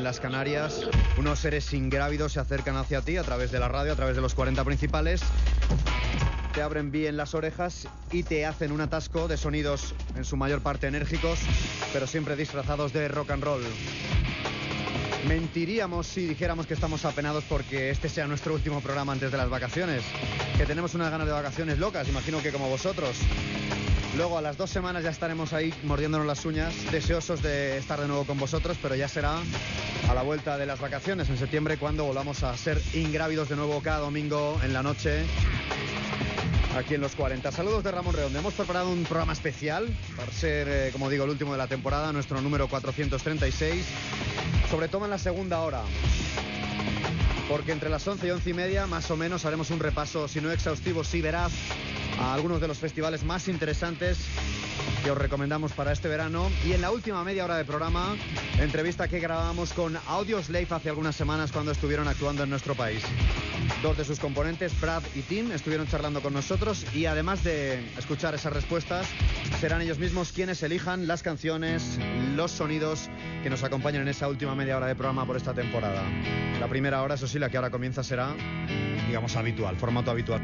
las Canarias. Unos seres ingrávidos se acercan hacia ti a través de la radio, a través de los 40 principales. Te abren bien las orejas y te hacen un atasco de sonidos en su mayor parte enérgicos, pero siempre disfrazados de rock and roll. Mentiríamos si dijéramos que estamos apenados porque este sea nuestro último programa antes de las vacaciones, que tenemos unas ganas de vacaciones locas, imagino que como vosotros. Luego a las 2 semanas ya estaremos ahí mordiéndonos las uñas, deseosos de estar de nuevo con vosotros, pero ya será a la vuelta de las vacaciones, en septiembre, cuando volvamos a ser ingrávidos de nuevo cada domingo en la noche, aquí en los 40. Saludos de Ramón Redondo. Hemos preparado un programa especial para ser, como digo, el último de la temporada, nuestro número 436, sobre todo en la segunda hora, porque entre las 11 y 11 y media más o menos haremos un repaso, si no exhaustivo, sí veraz, a algunos de los festivales más interesantes que os recomendamos para este verano. Y en la última media hora de programa, entrevista que grabamos con Audioslave hace algunas semanas cuando estuvieron actuando en nuestro país. 2 de sus componentes, Brad y Tim, estuvieron charlando con nosotros, y además de escuchar esas respuestas, serán ellos mismos quienes elijan las canciones, los sonidos que nos acompañan en esa última media hora de programa por esta temporada. La primera hora, eso sí, la que ahora comienza será, digamos, habitual, formato habitual.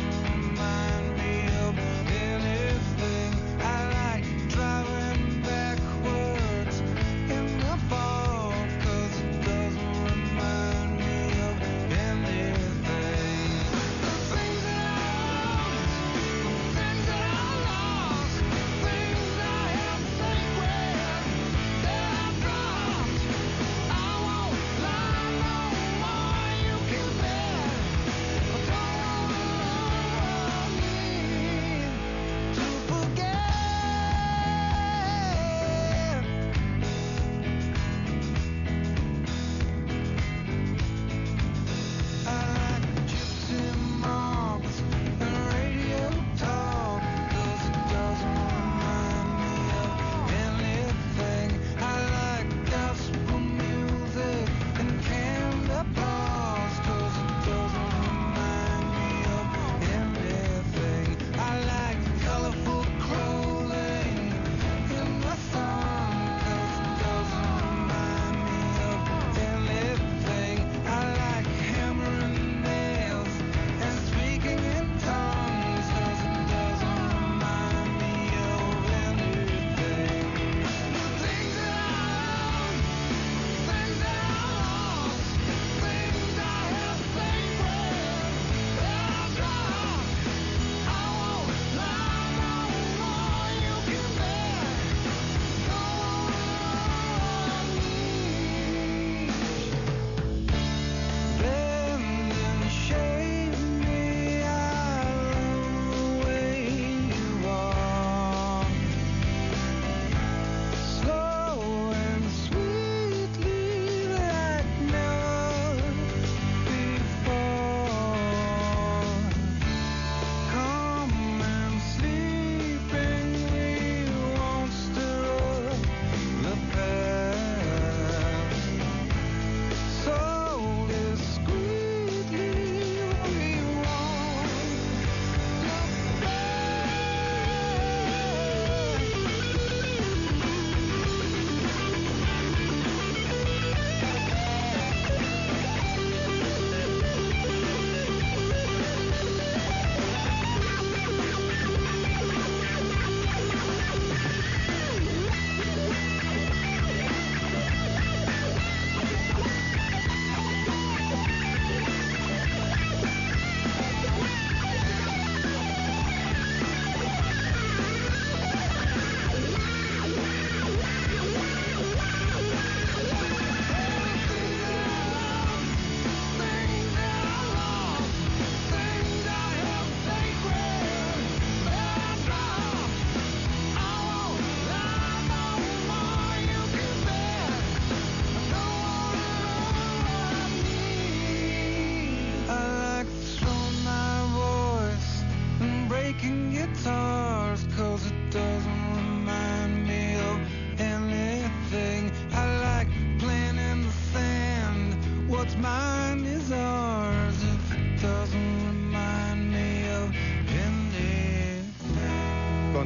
Driving back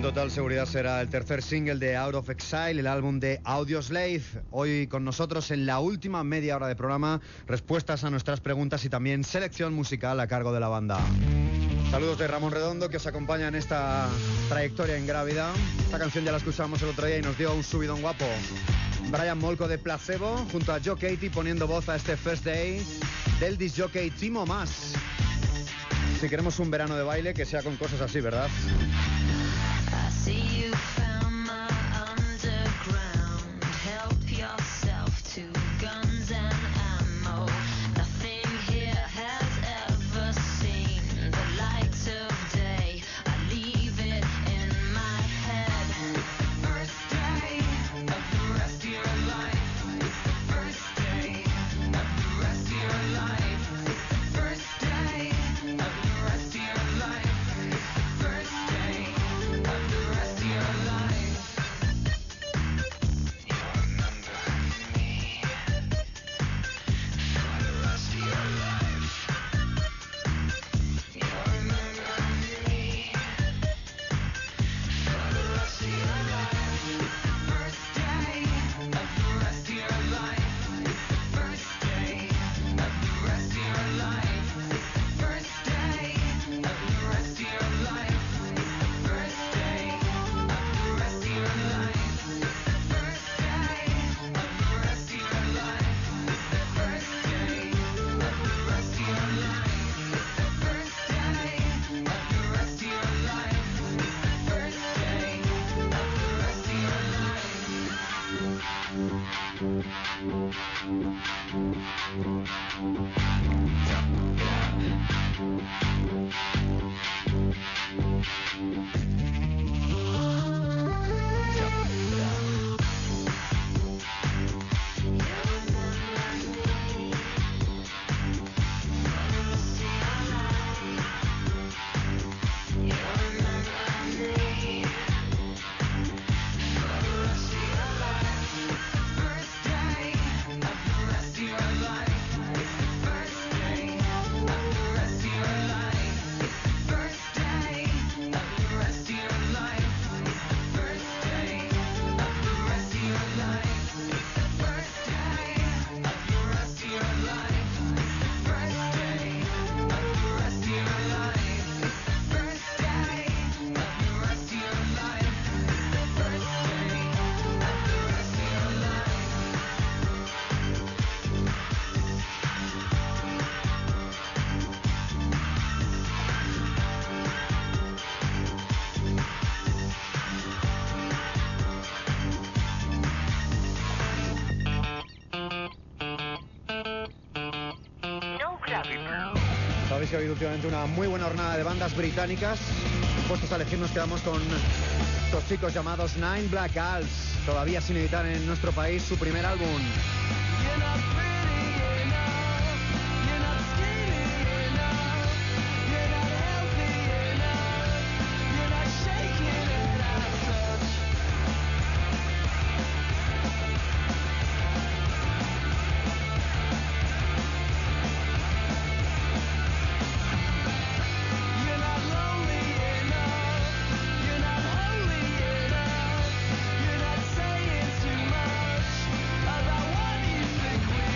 Con total seguridad será el tercer single de Out of Exile, el álbum de Audioslave. Hoy con nosotros en la última media hora de programa, respuestas a nuestras preguntas y también selección musical a cargo de la banda. Saludos de Ramón Redondo, que os acompaña en esta trayectoria ingrávida. Esta canción ya la escuchamos el otro día y nos dio un subidón guapo. Brian Molko de Placebo junto a Joe Katie poniendo voz a este First Day del disc-jockey Timo Maas. Si queremos un verano de baile, que sea con cosas así, ¿verdad? See you found my underground. Help yourself to guns and ammo. Nothing here has ever seen the light of day. I leave it in my head. First day of the rest of your life. It's the first day of the rest of your life. It's the first day of the rest of your life. It's the first day of the rest of your life. You'll remember me for the rest of your life. You'll remember me for the rest of your life. It's the first day of the rest of your life. It's the first day of the rest of your life. It's the first day of the rest of your life. It's the first day of the rest of your life. It's the first day of the rest of your life. It's the first day of the rest of your life. It's the first day of the rest of your life. It's the first day of the Sabéis que ha habido últimamente una muy buena jornada de bandas británicas. Puestos a elegir, nos quedamos con estos chicos llamados Nine Black Girls, todavía sin editar en nuestro país su primer álbum. About what you think we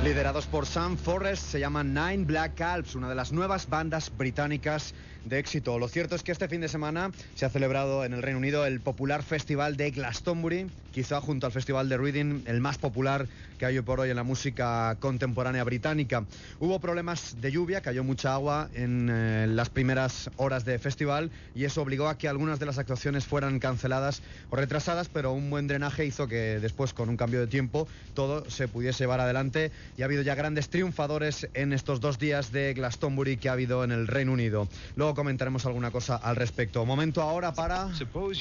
liderados por Sam Forrest, se llaman Nine Black Alps, una de las nuevas bandas británicas de éxito. Lo cierto es que este fin de semana se ha celebrado en el Reino Unido el popular festival de Glastonbury, quizá junto al festival de Reading, el más popular que hay hoy por hoy en la música contemporánea británica. Hubo problemas de lluvia, cayó mucha agua en las primeras horas de festival y eso obligó a que algunas de las actuaciones fueran canceladas o retrasadas, pero un buen drenaje hizo que después, con un cambio de tiempo, todo se pudiese llevar adelante y ha habido ya grandes triunfadores en estos 2 días de Glastonbury que ha habido en el Reino Unido. Luego comentaremos alguna cosa al respecto. Momento ahora para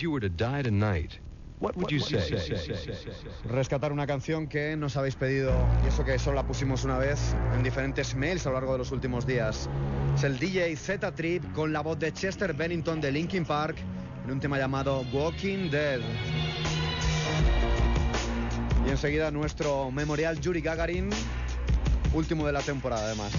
rescatar una canción que nos habéis pedido, y eso que solo la pusimos una vez en diferentes mails a lo largo de los últimos días. Es el DJ Z-Trip con la voz de Chester Bennington de Linkin Park en un tema llamado Walking Dead. Y enseguida nuestro memorial Yuri Gagarin, último de la temporada además.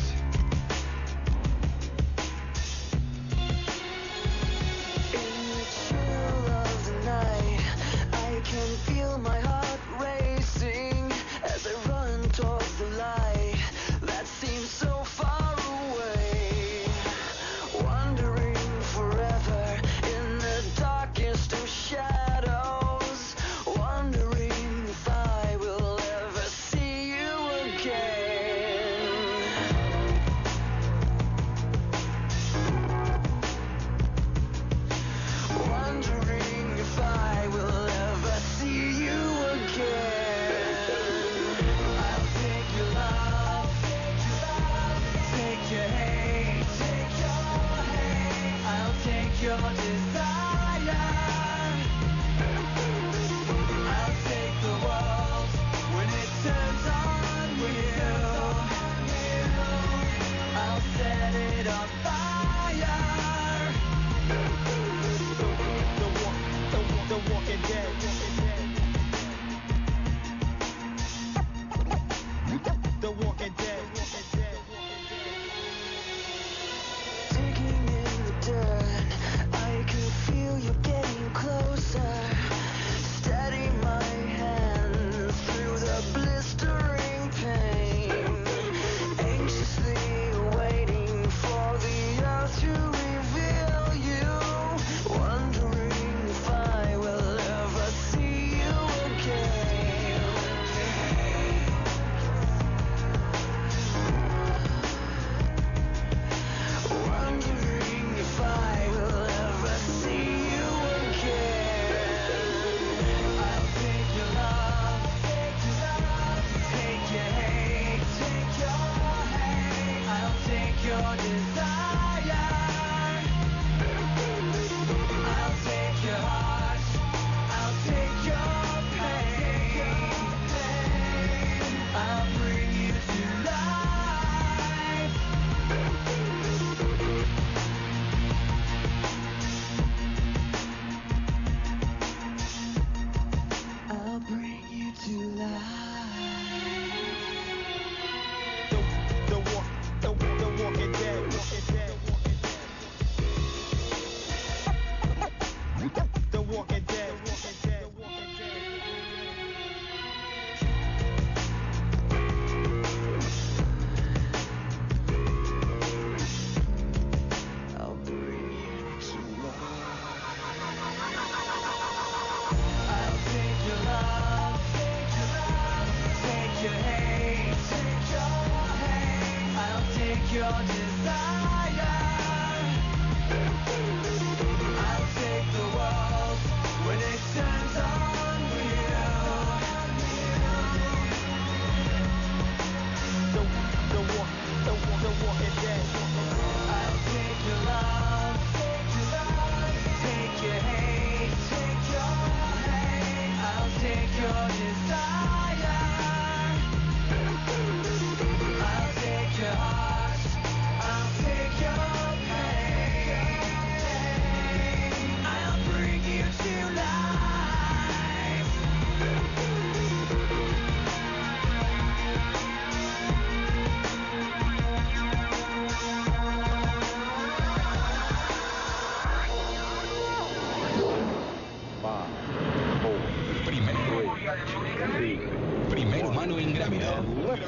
ingrávido.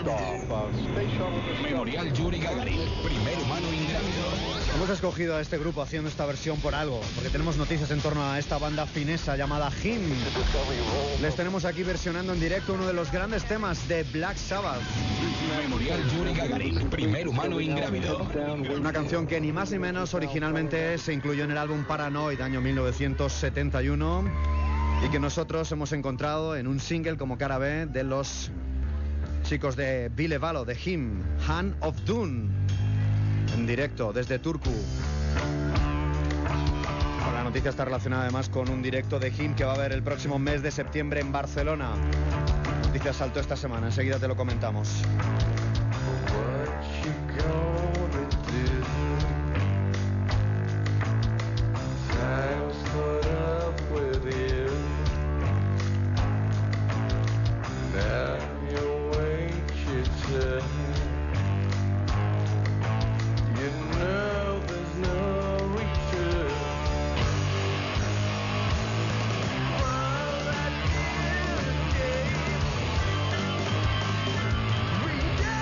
Memorial Yuri Gagarin, primer humano ingrávido. Hemos escogido a este grupo haciendo esta versión por algo, porque tenemos noticias en torno a esta banda finesa llamada Him. Les tenemos aquí versionando en directo uno de los grandes temas de Black Sabbath. Memorial Yuri Gagarin, primer humano ingrávido. Una canción que ni más ni menos originalmente se incluyó en el álbum Paranoid, año 1971, y que nosotros hemos encontrado en un single como cara B de los chicos de Ville Valo, de Him, Hand of Doom, en directo desde Turku. La noticia está relacionada además con un directo de Him que va a haber el próximo mes de septiembre en Barcelona. La noticia saltó esta semana, enseguida te lo comentamos. We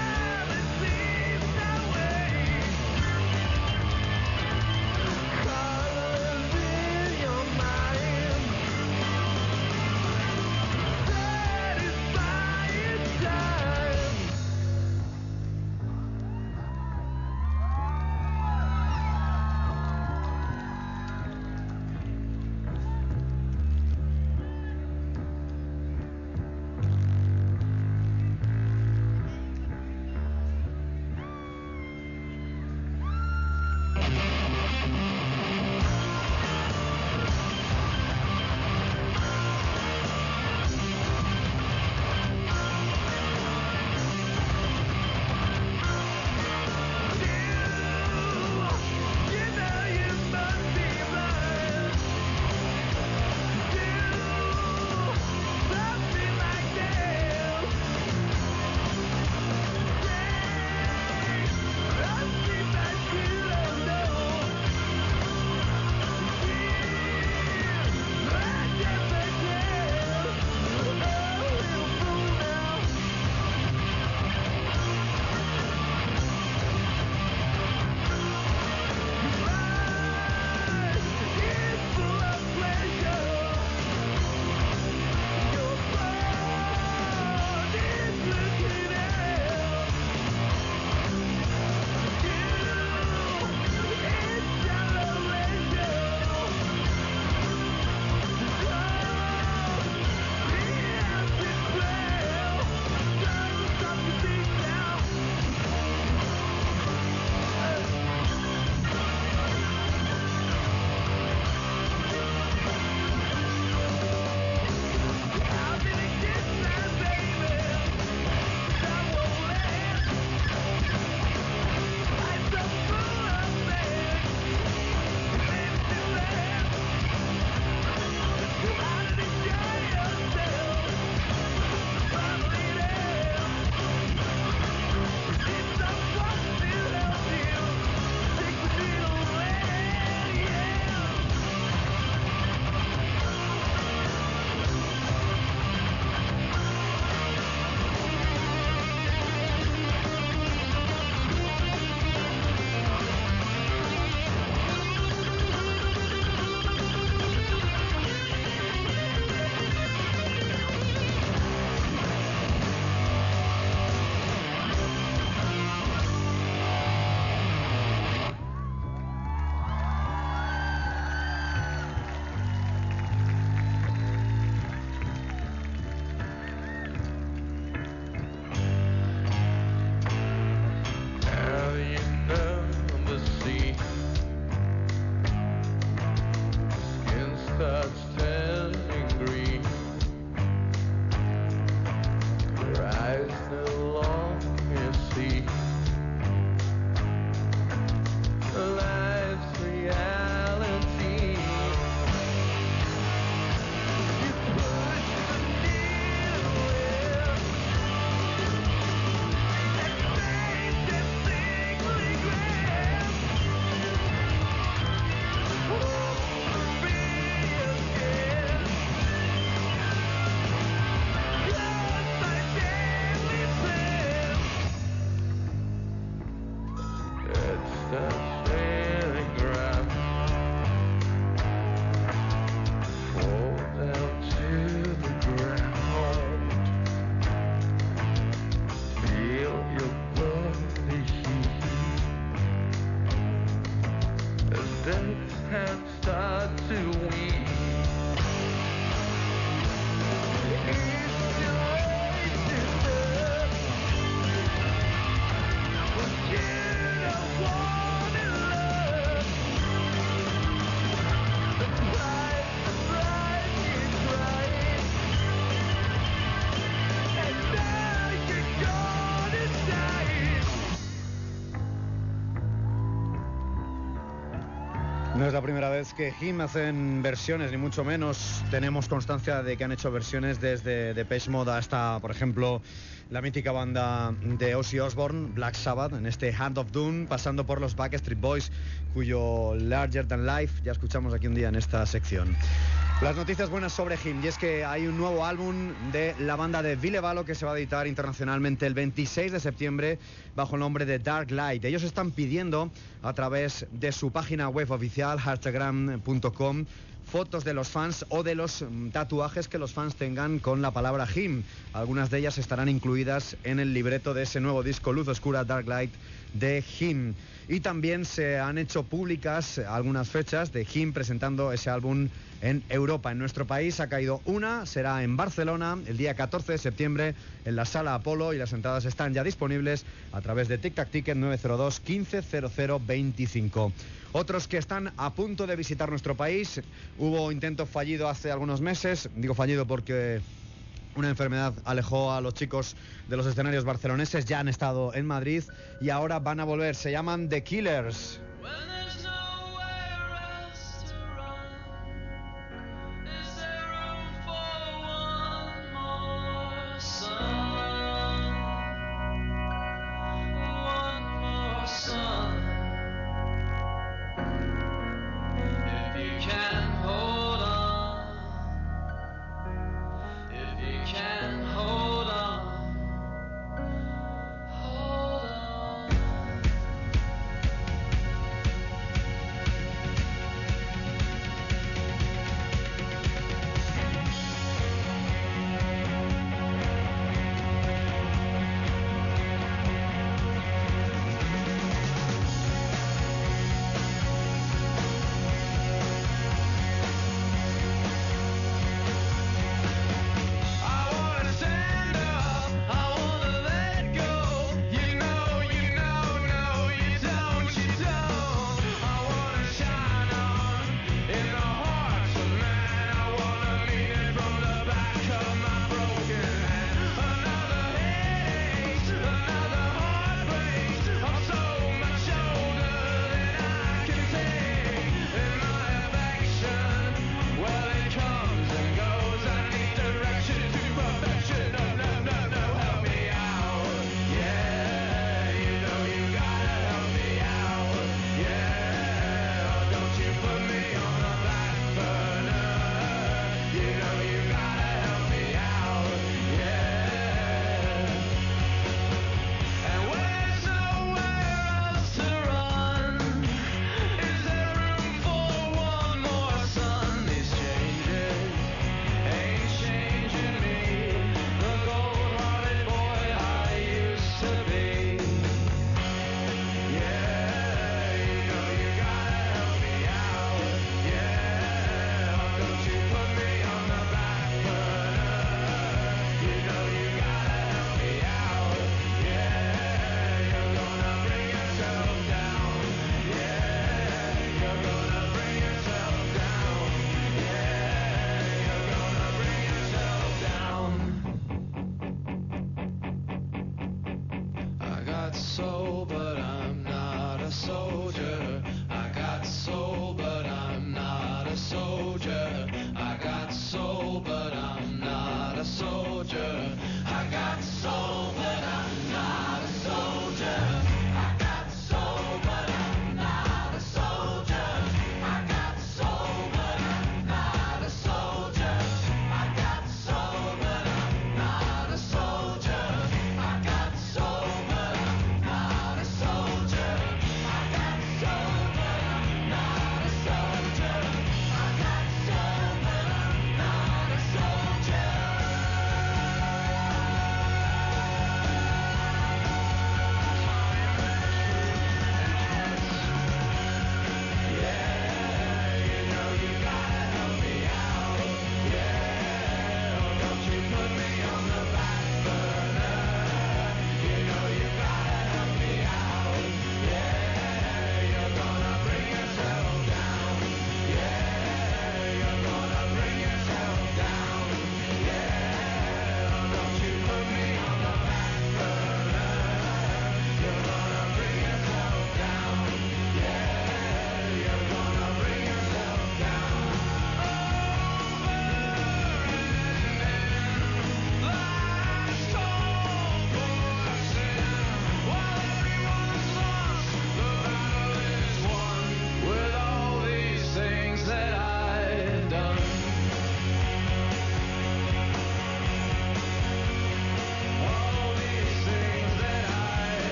es la primera vez que Him hacen versiones, ni mucho menos. Tenemos constancia de que han hecho versiones desde Depeche Mode hasta, por ejemplo, la mítica banda de Ozzy Osbourne, Black Sabbath, en este Hand of Doom, pasando por los Backstreet Boys, cuyo Larger Than Life ya escuchamos aquí un día en esta sección. Las noticias buenas sobre Him, y es que hay un nuevo álbum de la banda de Villevalo que se va a editar internacionalmente el 26 de septiembre bajo el nombre de Dark Light. Ellos están pidiendo a través de su página web oficial, instagram.com, fotos de los fans o de los tatuajes que los fans tengan con la palabra Him. Algunas de ellas estarán incluidas en el libreto de ese nuevo disco Luz Oscura, Dark Light, de Him. Y también se han hecho públicas algunas fechas de Him presentando ese álbum en Europa. En nuestro país ha caído una, será en Barcelona el día 14 de septiembre en la Sala Apolo, y las entradas están ya disponibles a través de Tic Tac Ticket 902 15 00 25. Otros que están a punto de visitar nuestro país, hubo intento fallido hace algunos meses, digo fallido porque una enfermedad alejó a los chicos de los escenarios barceloneses, ya han estado en Madrid y ahora van a volver, se llaman The Killers.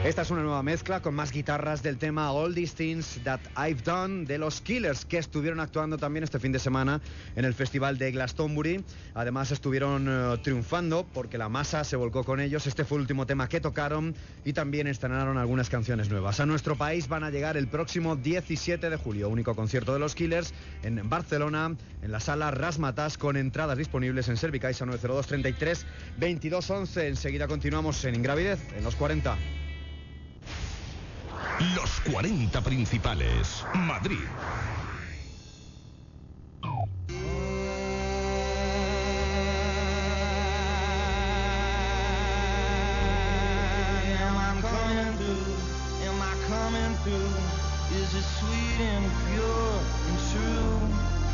Esta es una nueva mezcla con más guitarras del tema All These Things That I've Done de los Killers, que estuvieron actuando también este fin de semana en el festival de Glastonbury. Además estuvieron triunfando porque la masa se volcó con ellos. Este fue el último tema que tocaron y también estrenaron algunas canciones nuevas. A nuestro país van a llegar el próximo 17 de julio, único concierto de los Killers en Barcelona, en la sala Razzmatazz, con entradas disponibles en Servicaixa 902 33 22 11. Enseguida continuamos en Ingravidez, en los 40. Los 40 principales. Madrid. Is it sweet and pure and true?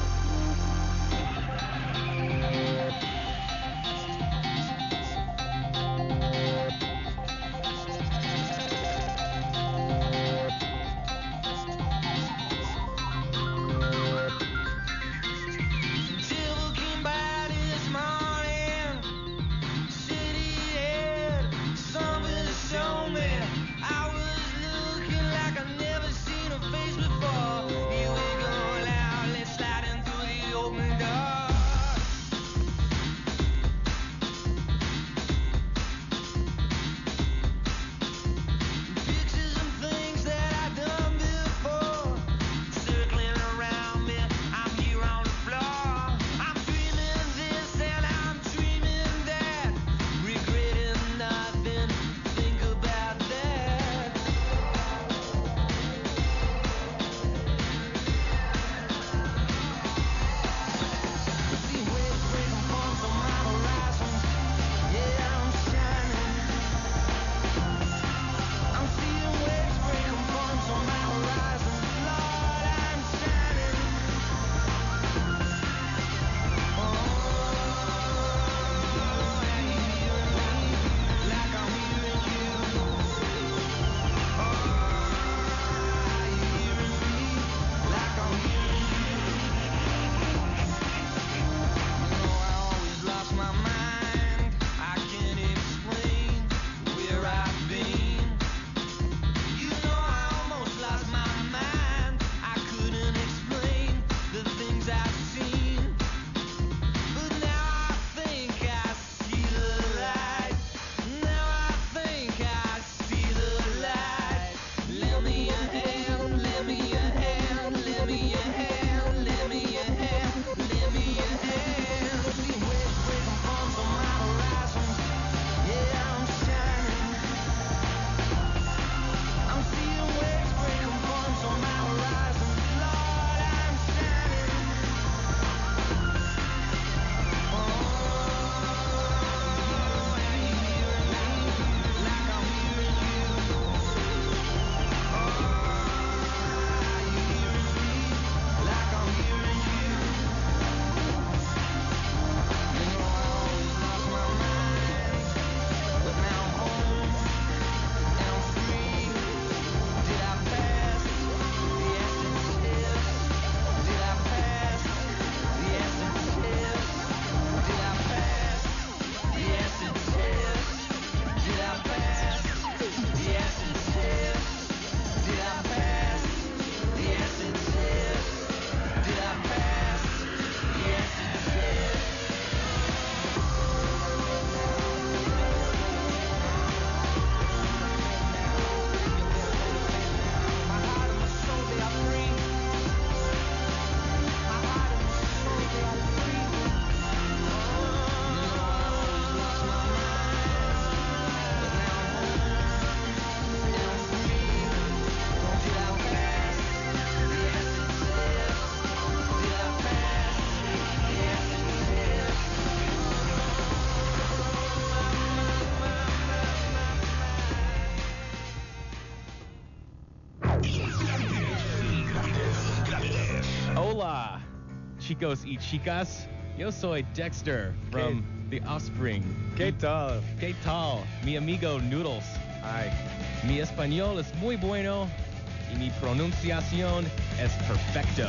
Chicos y chicas, yo soy Dexter from The Offspring. ¿Qué tal? ¿Qué tal? Mi amigo Noodles. Ay. Mi español es muy bueno y mi pronunciación es perfecto.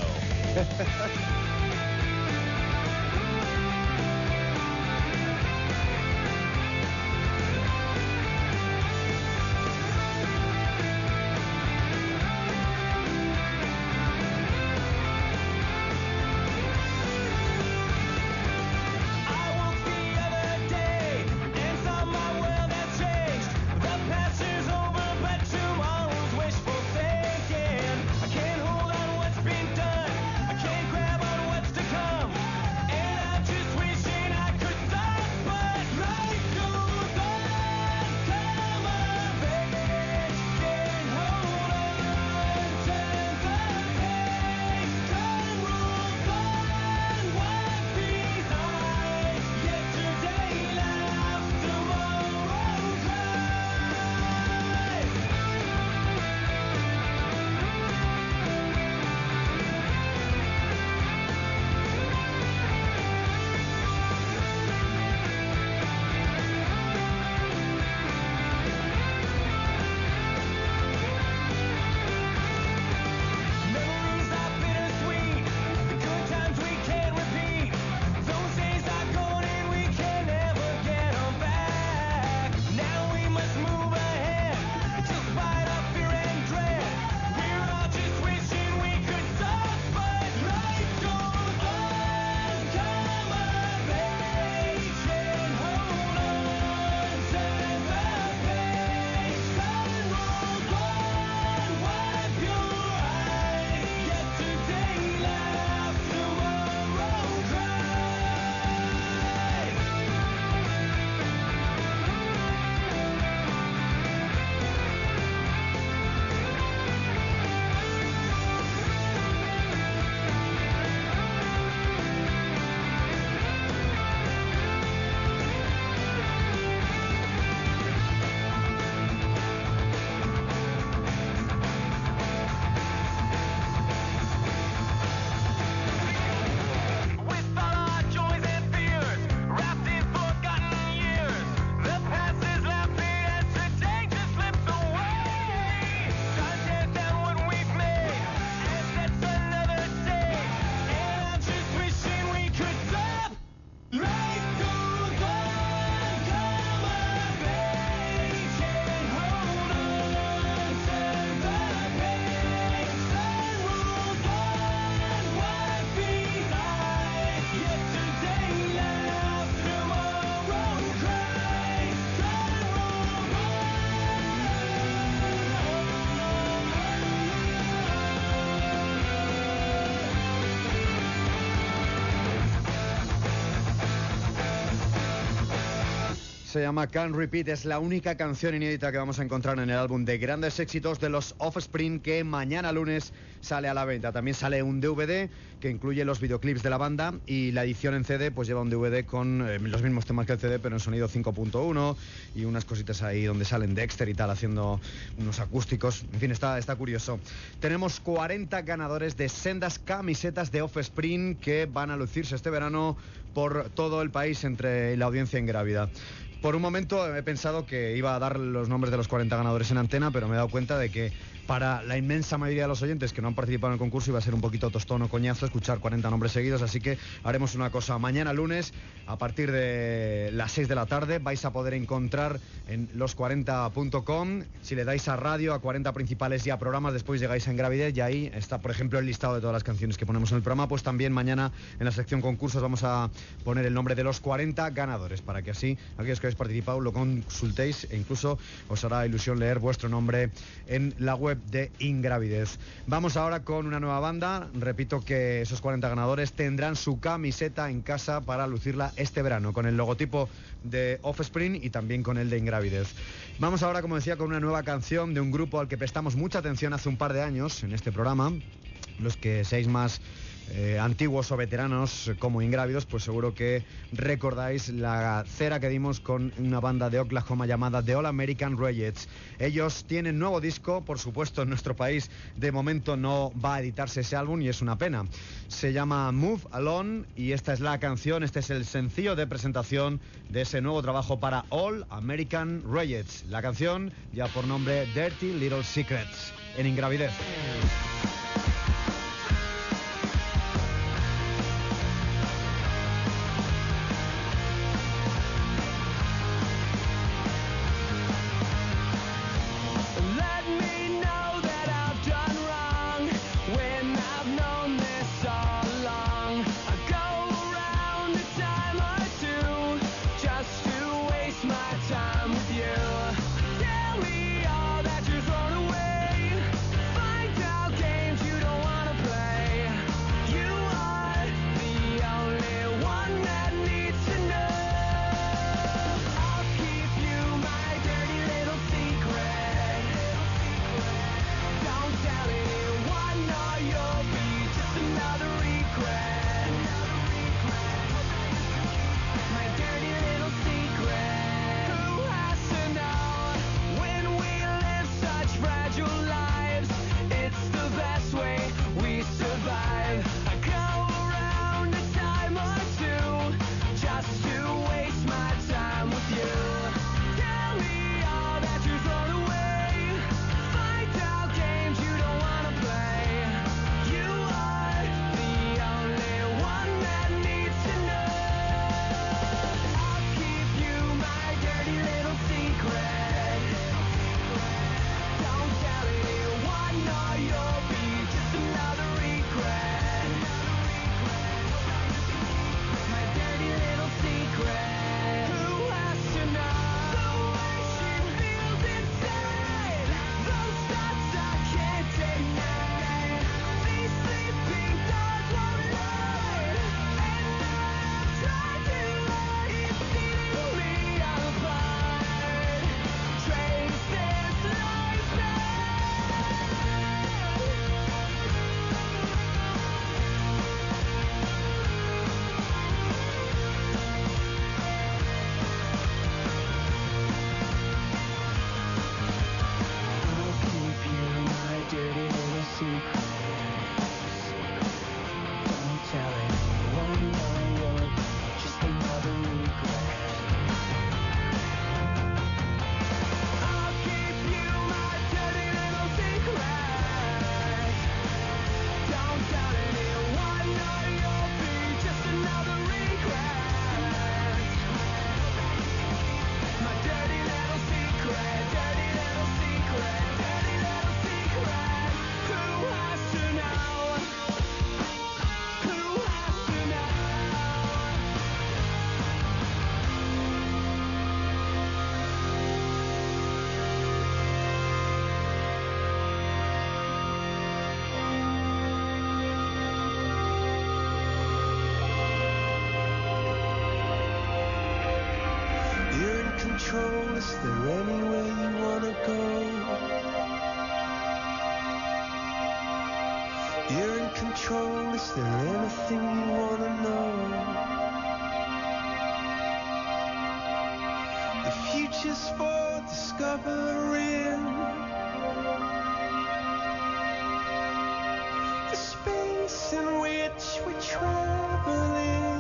se llama Can't Repeat, es la única canción inédita que vamos a encontrar en el álbum de grandes éxitos de los Offspring, que mañana lunes sale a la venta. También sale un DVD que incluye los videoclips de la banda, y la edición en CD pues lleva un DVD con los mismos temas que el CD, pero en sonido 5.1 y unas cositas ahí donde salen Dexter y tal haciendo unos acústicos. En fin, está curioso. Tenemos 40 ganadores de sendas camisetas de Offspring que van a lucirse este verano por todo el país entre la audiencia ingrávida. Por un momento he pensado que iba a dar los nombres de los 40 ganadores en antena, pero me he dado cuenta de que para la inmensa mayoría de los oyentes que no han participado en el concurso iba a ser un poquito tostón o coñazo escuchar 40 nombres seguidos, así que haremos una cosa. Mañana lunes, a partir de las 6 de la tarde, vais a poder encontrar en los40.com, si le dais a radio, a 40 principales y a programas, después llegáis a Ingravidez y ahí está, por ejemplo, el listado de todas las canciones que ponemos en el programa. Pues también mañana en la sección concursos vamos a poner el nombre de los 40 ganadores, para que así aquellos que habéis participado lo consultéis e incluso os hará ilusión leer vuestro nombre en la web de Ingravidez. Vamos ahora con una nueva banda. Repito que esos 40 ganadores tendrán su camiseta en casa para lucirla este verano, con el logotipo de Offspring y también con el de Ingravidez. Vamos ahora, como decía, con una nueva canción de un grupo al que prestamos mucha atención hace un par de años en este programa. Los que seáis más antiguos o veteranos como Ingrávidos, pues seguro que recordáis la cera que dimos con una banda de Oklahoma llamada The All American Rejects. Ellos tienen nuevo disco, por supuesto en nuestro país de momento no va a editarse ese álbum y es una pena. Se llama Move Alone y esta es la canción, este es el sencillo de presentación de ese nuevo trabajo para All American Rejects. La canción ya por nombre Dirty Little Secrets en Ingravidez. Tell me all that you're thrown away. Find out games you don't Is there anywhere you wanna go? You're in control. Is there anything you wanna know? The future's for discovering. The space in which we're traveling.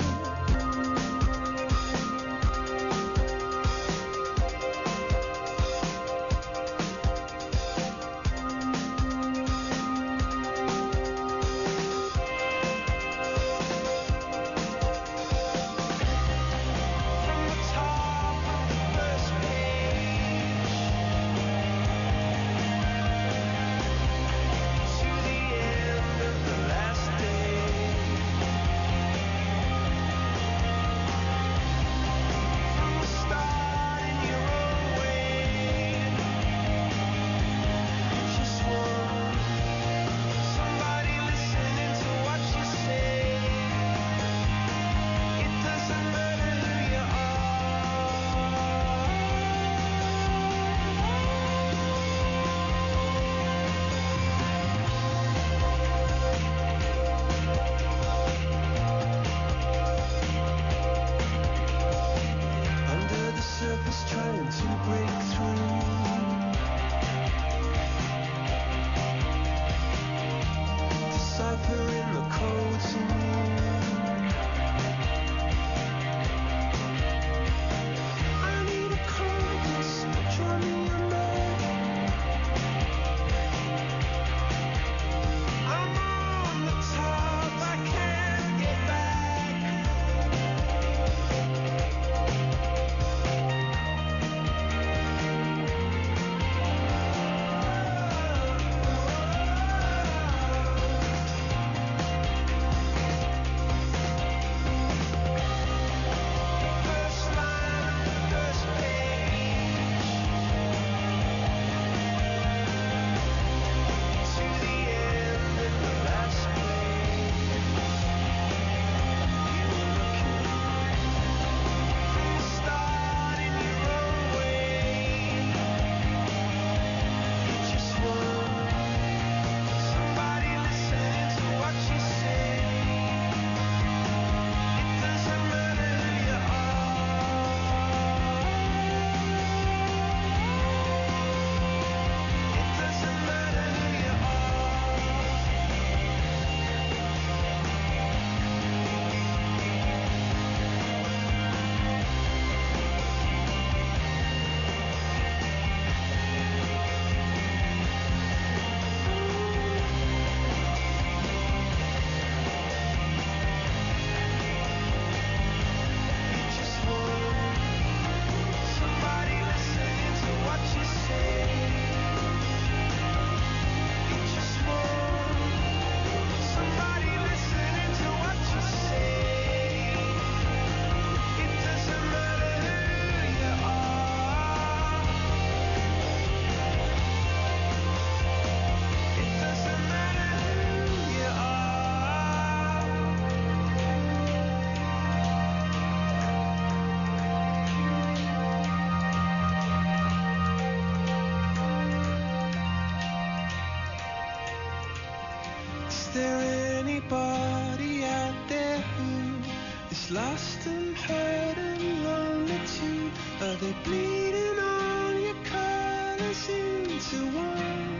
Lost and hurt and lonely too. Are they bleeding all your colors into one?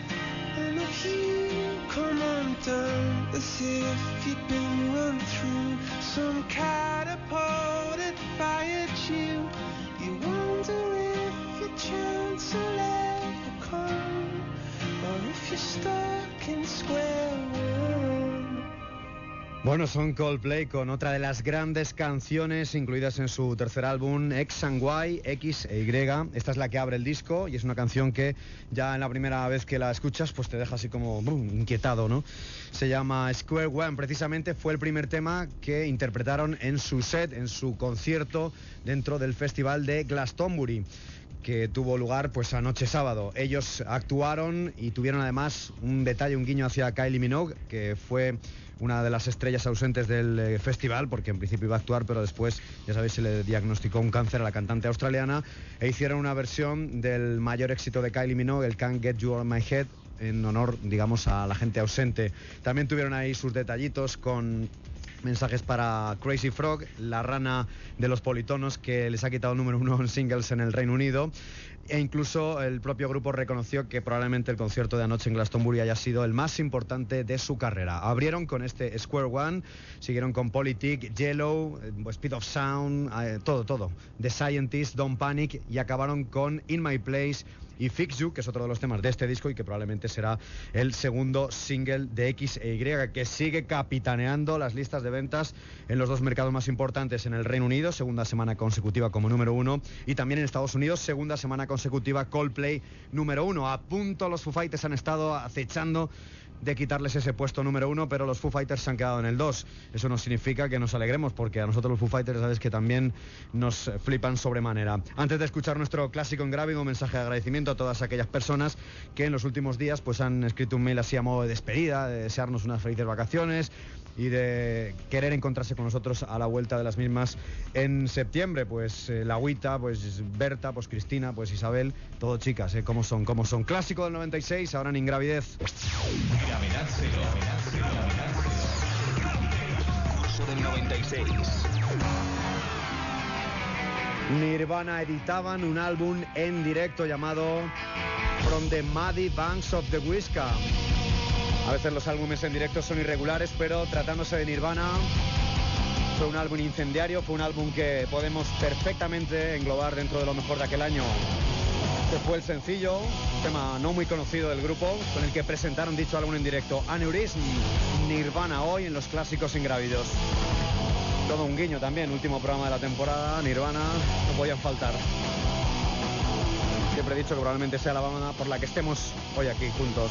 And if you come undone as if you'd been run through, some catapulted fired you. You wonder if your chance will ever come, or if you're stuck in square one. Bueno, son Coldplay con otra de las grandes canciones incluidas en su tercer álbum, X and Y, X e Y. Esta es la que abre el disco y es una canción que ya en la primera vez que la escuchas pues te deja así como inquietado, ¿no? Se llama Square One, precisamente fue el primer tema que interpretaron en su set, en su concierto dentro del festival de Glastonbury. que tuvo lugar pues anoche sábado. Ellos actuaron y tuvieron además un detalle, un guiño hacia Kylie Minogue, que fue una de las estrellas ausentes del festival, porque en principio iba a actuar, pero después, ya sabéis, se le diagnosticó un cáncer a la cantante australiana, e hicieron una versión del mayor éxito de Kylie Minogue, el Can't Get You Out of My Head, en honor, digamos, a la gente ausente. También tuvieron ahí sus detallitos con mensajes para Crazy Frog, la rana de los politonos que les ha quitado el número 1 en singles en el Reino Unido. E incluso el propio grupo reconoció que probablemente el concierto de anoche en Glastonbury haya sido el más importante de su carrera. Abrieron con este Square One, siguieron con Politic, Yellow, Speed of Sound, todo. The Scientist, Don't Panic, y acabaron con In My Place y Fix You, que es otro de los temas de este disco y que probablemente será el segundo single de X&Y, que sigue capitaneando las listas de ventas en los dos mercados más importantes, en el Reino Unido, segunda semana consecutiva como número 1, y también en Estados Unidos, segunda semana consecutiva Coldplay número 1. A punto los Foo Fighters han estado acechando de quitarles ese puesto número 1, pero los Foo Fighters se han quedado en el 2. Eso no significa que nos alegremos, porque a nosotros los Foo Fighters sabes que también nos flipan sobremanera. Antes de escuchar nuestro clásico en Gravity, un mensaje de agradecimiento a todas aquellas personas que en los últimos días pues han escrito un mail así a modo de despedida, de desearnos unas felices vacaciones y de querer encontrarse con nosotros a la vuelta de las mismas en septiembre. Pues la Agüita, pues Berta, pues Cristina, pues Isabel, todo chicas, como son. Clásico del 96, ahora en Ingravidez. Gravedad cero. Curso del 96. Nirvana editaban un álbum en directo llamado From the Muddy Banks of the Whisker. A veces los álbumes en directo son irregulares, pero tratándose de Nirvana, fue un álbum incendiario, fue un álbum que podemos perfectamente englobar dentro de lo mejor de aquel año. Este fue el sencillo, tema no muy conocido del grupo, con el que presentaron dicho álbum en directo. Aneurysm, Nirvana, hoy en los clásicos ingrávidos. Todo un guiño también, último programa de la temporada, Nirvana, no podían faltar. Siempre he dicho que probablemente sea la banda por la que estemos hoy aquí juntos.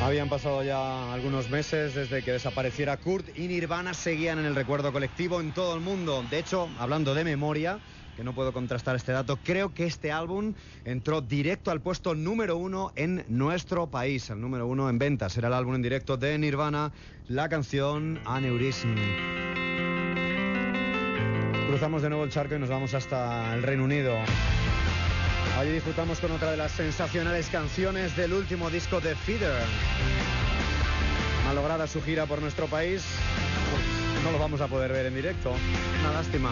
Habían pasado ya algunos meses desde que desapareciera Kurt y Nirvana seguían en el recuerdo colectivo en todo el mundo. De hecho, hablando de memoria, que no puedo contrastar este dato, creo que este álbum entró directo al puesto número 1 en nuestro país, el número 1 en ventas. Era el álbum en directo de Nirvana, la canción Aneurysm. Cruzamos de nuevo el charco y nos vamos hasta el Reino Unido. Allí disfrutamos con otra de las sensacionales canciones del último disco de Feeder. Malograda su gira por nuestro país, pues no lo vamos a poder ver en directo. Una lástima.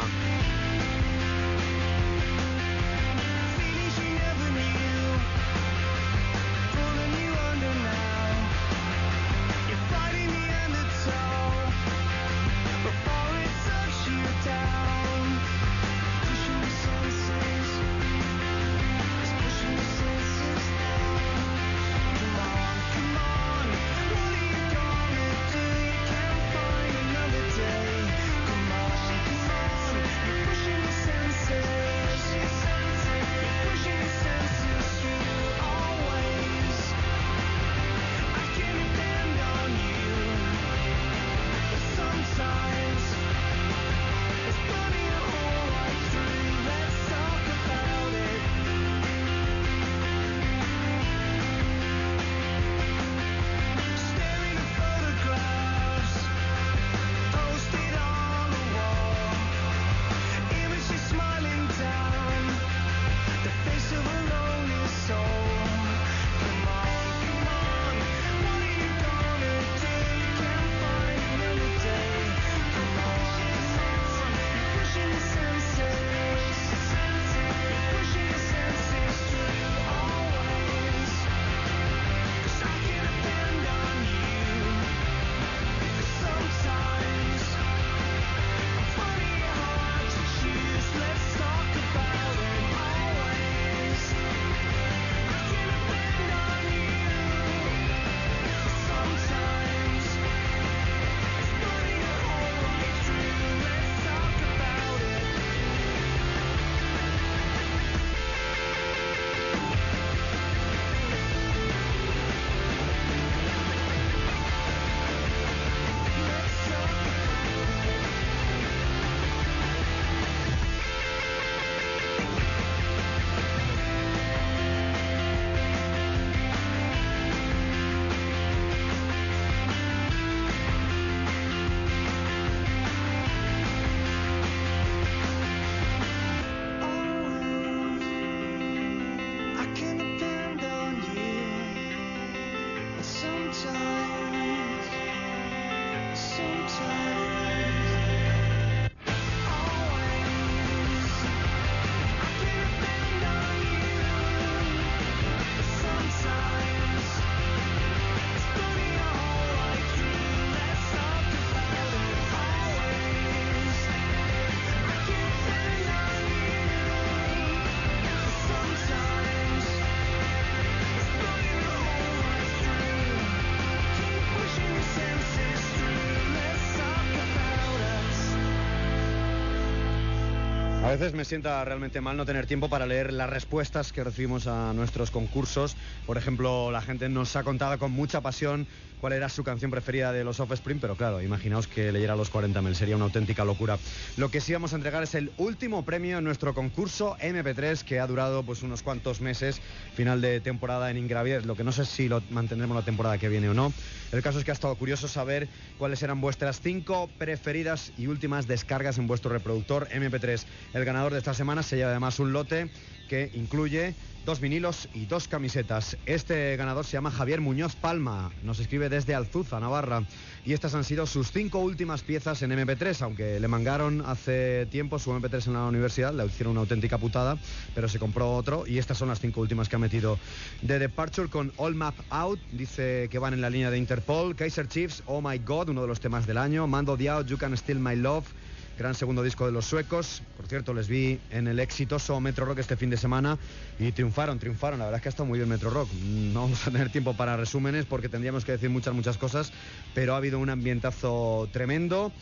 A veces me sienta realmente mal no tener tiempo para leer las respuestas que recibimos a nuestros concursos. Por ejemplo, la gente nos ha contado con mucha pasión cuál era su canción preferida de los Offspring, pero claro, imaginaos que leyera los 40.000, sería una auténtica locura. Lo que sí vamos a entregar es el último premio en nuestro concurso MP3, que ha durado pues unos cuantos meses, final de temporada en Ingravier, lo que no sé si lo mantendremos la temporada que viene o no. El caso es que ha estado curioso saber cuáles eran vuestras 5 preferidas y últimas descargas en vuestro reproductor MP3. El ganador de esta semana se lleva además un lote que incluye 2 vinilos y 2 camisetas. Este ganador se llama Javier Muñoz Palma, nos escribe desde Alzuza, Navarra, y estas han sido sus 5 últimas piezas en MP3, aunque le mangaron hace tiempo su MP3 en la universidad, le hicieron una auténtica putada, pero se compró otro, y estas son las 5 últimas que ha metido. The Departure con All Map Out, dice que van en la línea de Interpol. Kaiser Chiefs, Oh My God, uno de los temas del año. Mando Diao, You Can Steal My Love, gran segundo disco de los suecos. Por cierto, les vi en el exitoso Metro Rock este fin de semana y triunfaron. La verdad es que ha estado muy bien Metro Rock. No vamos a tener tiempo para resúmenes porque tendríamos que decir muchas cosas, pero ha habido un ambientazo tremendo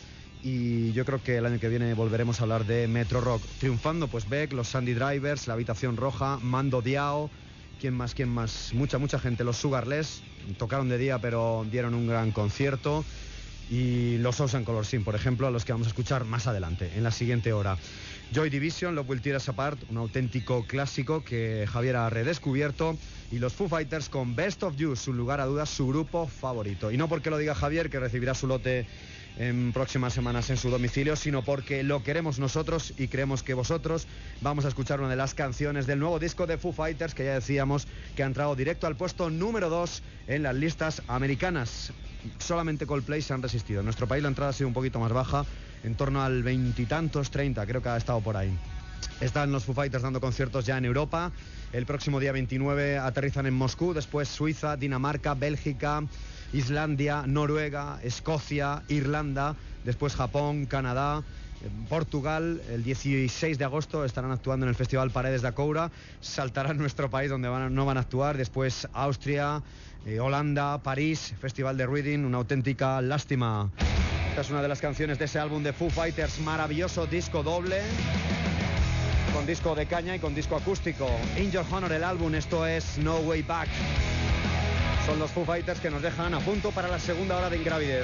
y yo creo que el año que viene volveremos a hablar de Metro Rock. Triunfando pues Beck, los Sandy Drivers, La Habitación Roja, Mando Diao, ¿Quién más? Mucha gente. Los Sugarless tocaron de día, pero dieron un gran concierto. Y los Ocean Color Scene, por ejemplo, a los que vamos a escuchar más adelante, en la siguiente hora. Joy Division, Love Will Tear Us Apart, un auténtico clásico que Javier ha redescubierto. Y los Foo Fighters con Best of You, sin lugar a dudas, su grupo favorito. Y no porque lo diga Javier, que recibirá su lote en próximas semanas en su domicilio, sino porque lo queremos nosotros y creemos que vosotros. Vamos a escuchar una de las canciones del nuevo disco de Foo Fighters, que ya decíamos que ha entrado directo al puesto número 2 en las listas americanas. Solamente Coldplay se han resistido. En nuestro país la entrada ha sido un poquito más baja, en torno al 20 y tantos, 30, creo que ha estado por ahí. Están los Foo Fighters dando conciertos ya en Europa. El próximo día 29 aterrizan en Moscú, después Suiza, Dinamarca, Bélgica, Islandia, Noruega, Escocia, Irlanda, después Japón, Canadá, Portugal. El 16 de agosto estarán actuando en el Festival Paredes da Coura. Saltarán nuestro país, donde no van a actuar. Después Austria, Holanda, París, Festival de Reading. Una auténtica lástima. Esta es una de las canciones de ese álbum de Foo Fighters, maravilloso disco doble, con disco de caña y con disco acústico. In Your Honor el álbum, esto es No Way Back. Son los Foo Fighters que nos dejan a punto para la segunda hora de Ingravidez.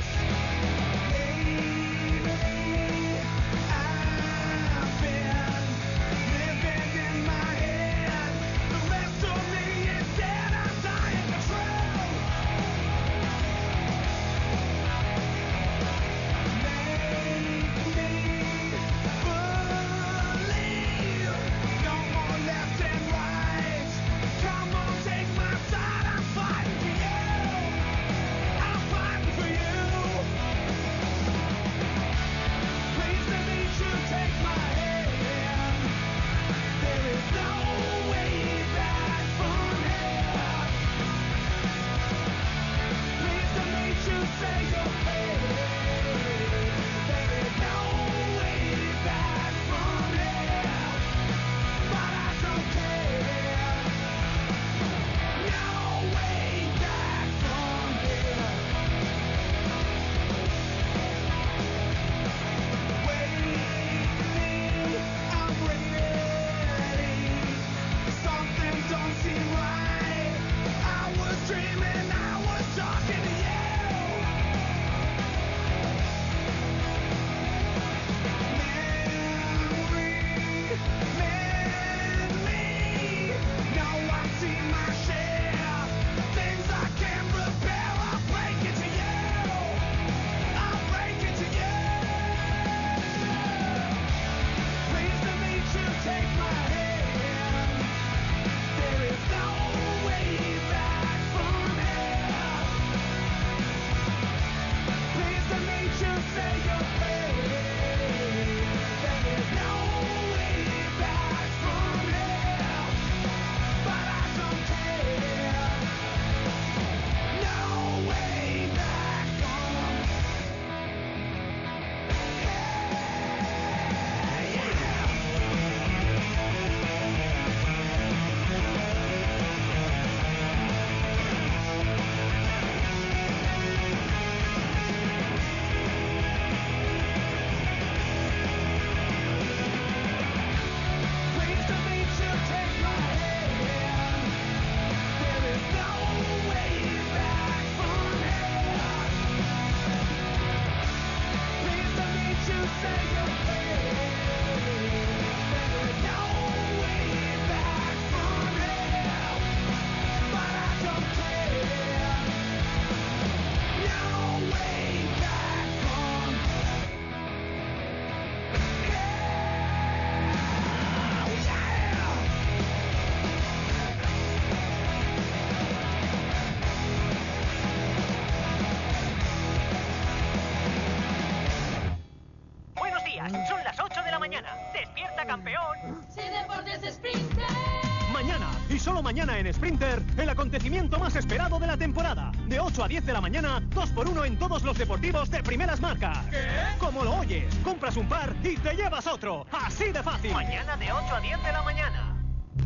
Mañana en Sprinter, el acontecimiento más esperado de la temporada. De 8 a 10 de la mañana, 2x1 en todos los deportivos de primeras marcas. ¿Qué? Como lo oyes, compras un par y te llevas otro. Así de fácil. Mañana de 8 a 10 de la mañana.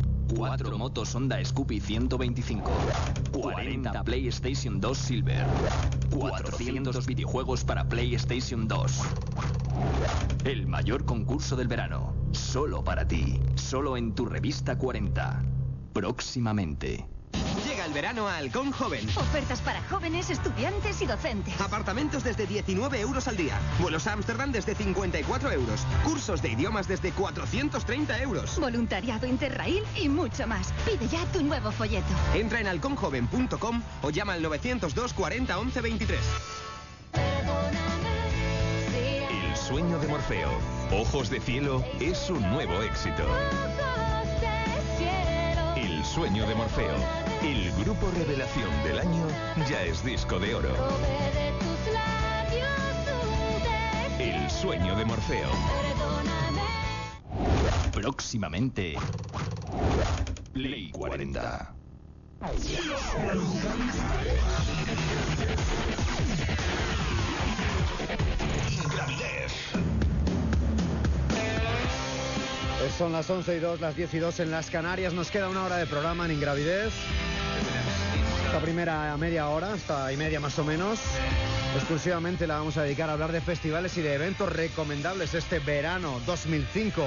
4 motos Honda Scoopy 125, 40 PlayStation 2 Silver, 400 videojuegos para PlayStation 2. El mayor concurso del verano, solo para ti, solo en tu revista 40. Próximamente. Llega el verano a Halcón Joven. Ofertas para jóvenes, estudiantes y docentes. Apartamentos desde 19 euros al día. Vuelos a Ámsterdam desde 54 euros. Cursos de idiomas desde 430 euros. Voluntariado Interrail y mucho más. Pide ya tu nuevo folleto. Entra en halconjoven.com o llama al 902 40 11 23. El sueño de Morfeo, Ojos de Cielo, es su nuevo éxito. El sueño de Morfeo, el grupo revelación del año, ya es disco de oro. El sueño de Morfeo. Próximamente. Play 40. Ingravidez. Son las 11:02, las 10:02 en las Canarias. Nos queda una hora de programa en Ingravidez. Esta primera media hora, hasta y media más o menos, exclusivamente la vamos a dedicar a hablar de festivales y de eventos recomendables este verano 2005.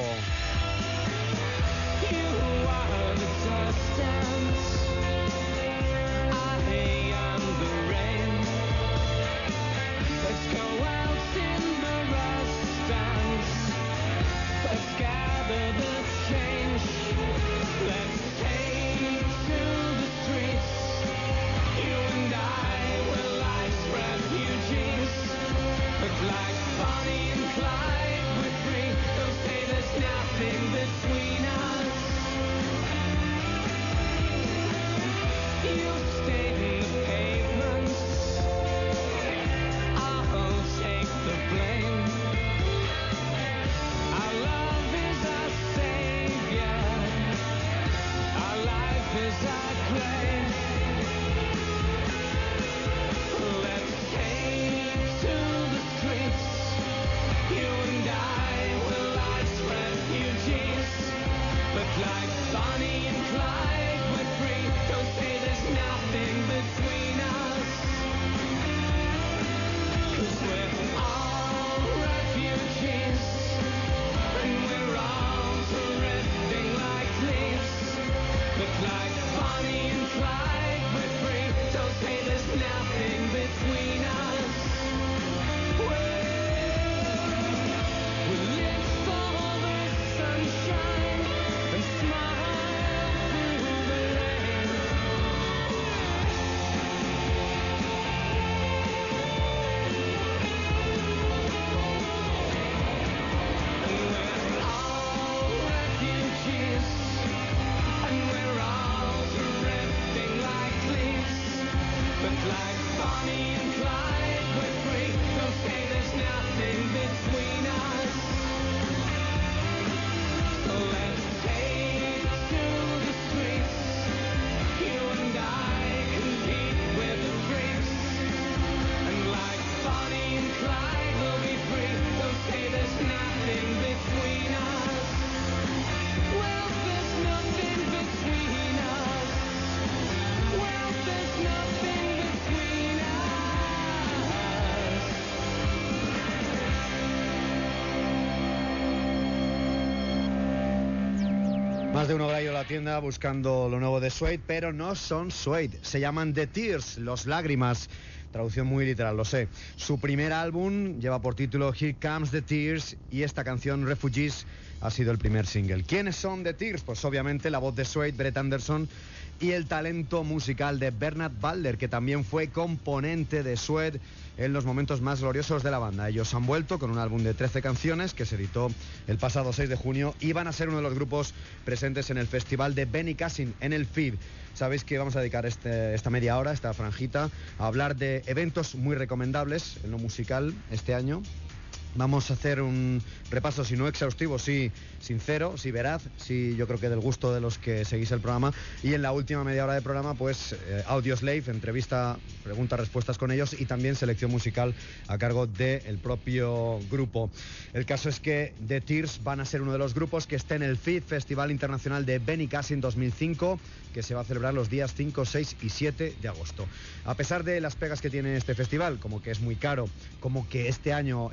Más de uno habrá ido a la tienda buscando lo nuevo de Suede, pero no son Suede, se llaman The Tears, los lágrimas. Traducción muy literal, lo sé. Su primer álbum lleva por título Here Comes the Tears y esta canción Refugees ha sido el primer single. ¿Quiénes son The Tears? Pues obviamente la voz de Suede, Brett Anderson, y el talento musical de Bernard Balder, que también fue componente de Suede en los momentos más gloriosos de la banda. Ellos han vuelto con un álbum de 13 canciones que se editó el pasado 6 de junio y van a ser uno de los grupos presentes en el festival de Benicassim en el FIB. Sabéis que vamos a dedicar esta media hora, esta franjita, a hablar de eventos muy recomendables en lo musical este año. Vamos a hacer un repaso, si no exhaustivo, sí sincero, sí veraz, sí yo creo que del gusto de los que seguís el programa. Y en la última media hora de programa, pues Audioslave, entrevista, preguntas, respuestas con ellos y también selección musical a cargo del propio grupo. El caso es que The Tears van a ser uno de los grupos que esté en el FIB, Festival Internacional de Benicassim 2005, que se va a celebrar los días 5, 6 y 7 de agosto. A pesar de las pegas que tiene este festival, como que es muy caro, como que este año el cartel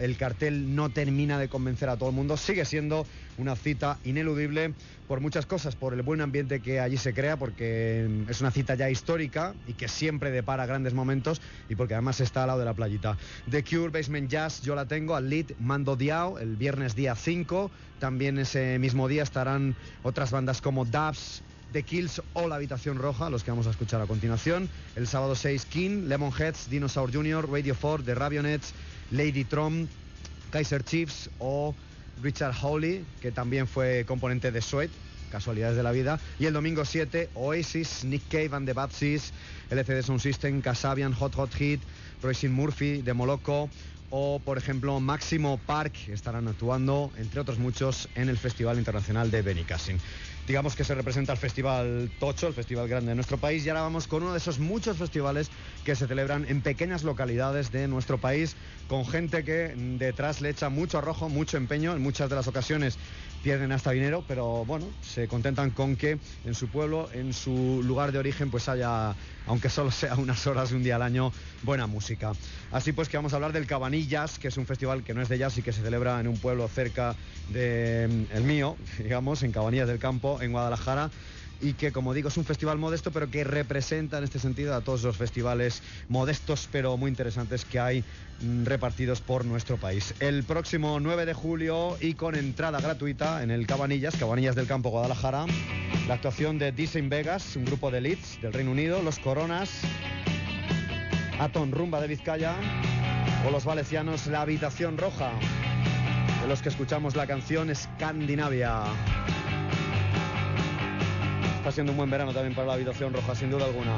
cartel no termina de convencer a todo el mundo. Sigue siendo una cita ineludible por muchas cosas, por el buen ambiente que allí se crea, porque es una cita ya histórica y que siempre depara grandes momentos, y porque además está al lado de la playita. The Cure, Basement Jazz, yo la tengo, al lead Mando Diao, el viernes día 5. También ese mismo día estarán otras bandas como Dubs, The Kills o La Habitación Roja, los que vamos a escuchar a continuación. El sábado 6, King, Lemonheads, Dinosaur Jr., Radio 4, The Rabionettes, Lady Trom, Kaiser Chiefs o Richard Hawley, que también fue componente de Sweat, casualidades de la vida. Y el domingo 7, Oasis, Nick Cave and the Bad Seeds, LCD Sound System, Kasabian, Hot Hot Hit, Roisin Murphy, de Moloko, o por ejemplo Máximo Park, estarán actuando, entre otros muchos, en el Festival Internacional de Benicassim. Digamos que se representa el Festival Tocho, el festival grande de nuestro país, y ahora vamos con uno de esos muchos festivales que se celebran en pequeñas localidades de nuestro país, con gente que detrás le echa mucho arrojo, mucho empeño, en muchas de las ocasiones pierden hasta dinero, pero bueno, se contentan con que en su pueblo, en su lugar de origen, pues haya, aunque solo sea unas horas, un día al año, buena música. Así pues que vamos a hablar del Cabanillas, que es un festival que no es de jazz y que se celebra en un pueblo cerca de el mío, digamos, en Cabanillas del Campo, en Guadalajara, y que, como digo, es un festival modesto, pero que representa en este sentido a todos los festivales modestos pero muy interesantes que hay repartidos por nuestro país. El próximo 9 de julio y con entrada gratuita en el Cabanillas del Campo, Guadalajara, la actuación de Design Vegas, un grupo de Leeds del Reino Unido, los Coronas, Aton Rumba de Vizcaya o los valecianos La Habitación Roja, de los que escuchamos la canción Escandinavia. Está siendo un buen verano también para La Habitación Roja, sin duda alguna.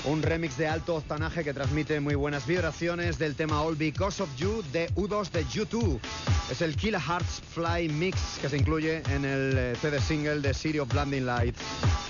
Un remix de alto octanaje que transmite muy buenas vibraciones del tema All Because of You de U2 de U2. Es el Kilohertz Fly Mix que se incluye en el CD single de City of Blinding Lights.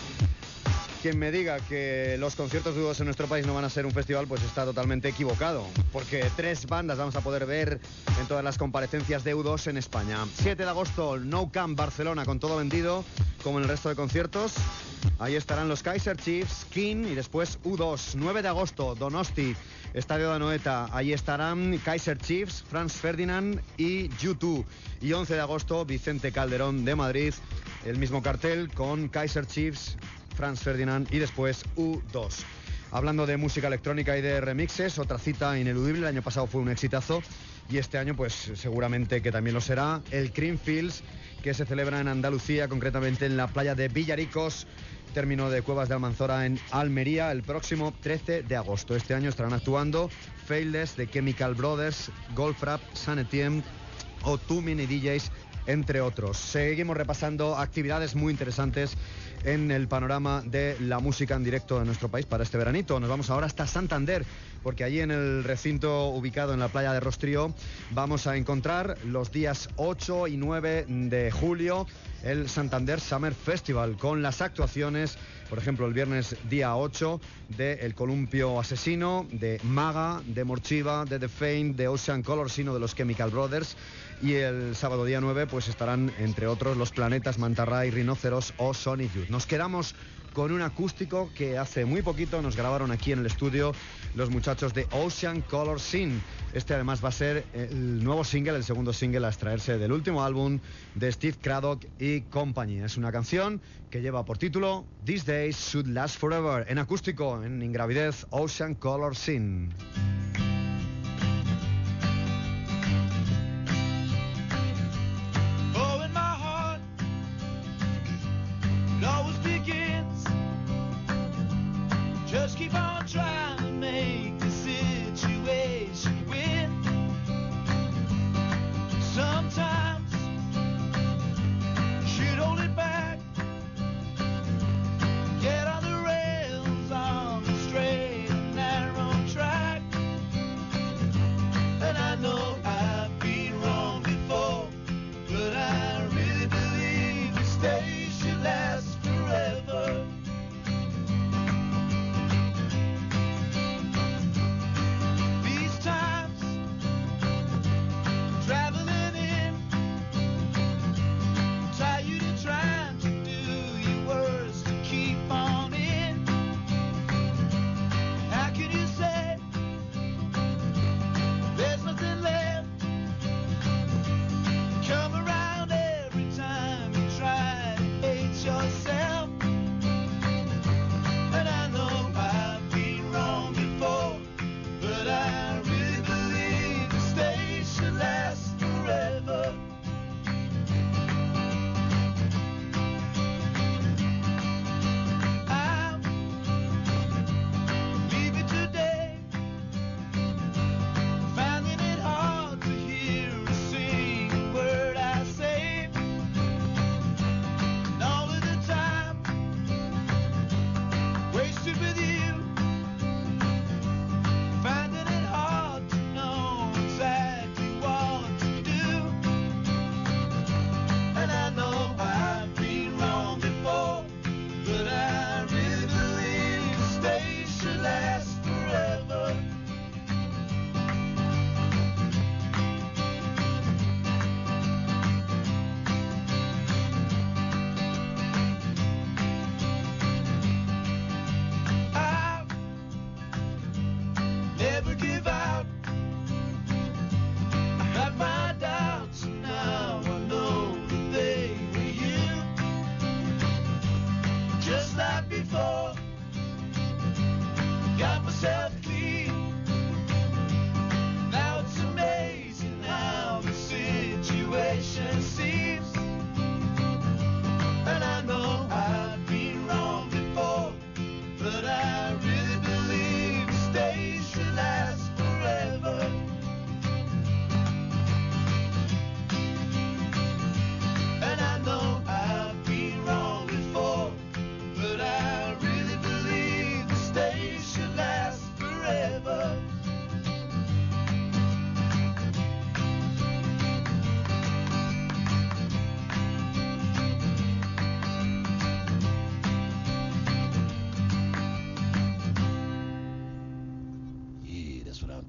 Quien me diga que los conciertos de U2 en nuestro país no van a ser un festival, pues está totalmente equivocado, porque 3 bandas vamos a poder ver en todas las comparecencias de U2 en España. 7 de agosto, Nou Camp Barcelona, con todo vendido, como en el resto de conciertos. Ahí estarán los Kaiser Chiefs, King y después U2. 9 de agosto, Donosti, Estadio de Anoeta. Ahí estarán Kaiser Chiefs, Franz Ferdinand y U2. Y 11 de agosto, Vicente Calderón de Madrid. El mismo cartel con Kaiser Chiefs, Franz Ferdinand y después U2. Hablando de música electrónica y de remixes, otra cita ineludible. El año pasado fue un exitazo y este año pues seguramente que también lo será. El Creamfields, que se celebra en Andalucía, concretamente en la playa de Villaricos, término de Cuevas de Almanzora en Almería, el próximo 13 de agosto. Este año estarán actuando Faithless, The Chemical Brothers, Goldfrapp, San Etienne o Too Many DJs, entre otros. Seguimos repasando actividades muy interesantes en el panorama de la música en directo de nuestro país para este veranito. Nos vamos ahora hasta Santander, porque allí en el recinto ubicado en la playa de Rostrío vamos a encontrar los días 8 y 9 de julio el Santander Summer Festival, con las actuaciones, por ejemplo, el viernes día 8 de El Columpio Asesino, de Maga, de Morchiva, de The Feint, de Ocean Color Sino, de los Chemical Brothers, y el sábado día 9 pues estarán, entre otros, Los Planetas, Manta Ray, Rhinoceros o Sonic Youth. Nos quedamos con un acústico que hace muy poquito nos grabaron aquí en el estudio los muchachos de Ocean Color Scene. Este además va a ser el nuevo single, el segundo single a extraerse del último álbum de Steve Craddock y compañía. Es una canción que lleva por título These Days Should Last Forever, en acústico, en Ingravidez, Ocean Color Scene. Just keep on trying to make the situation win. Sometimes you should hold it back. Get on the rails on the straight and narrow track.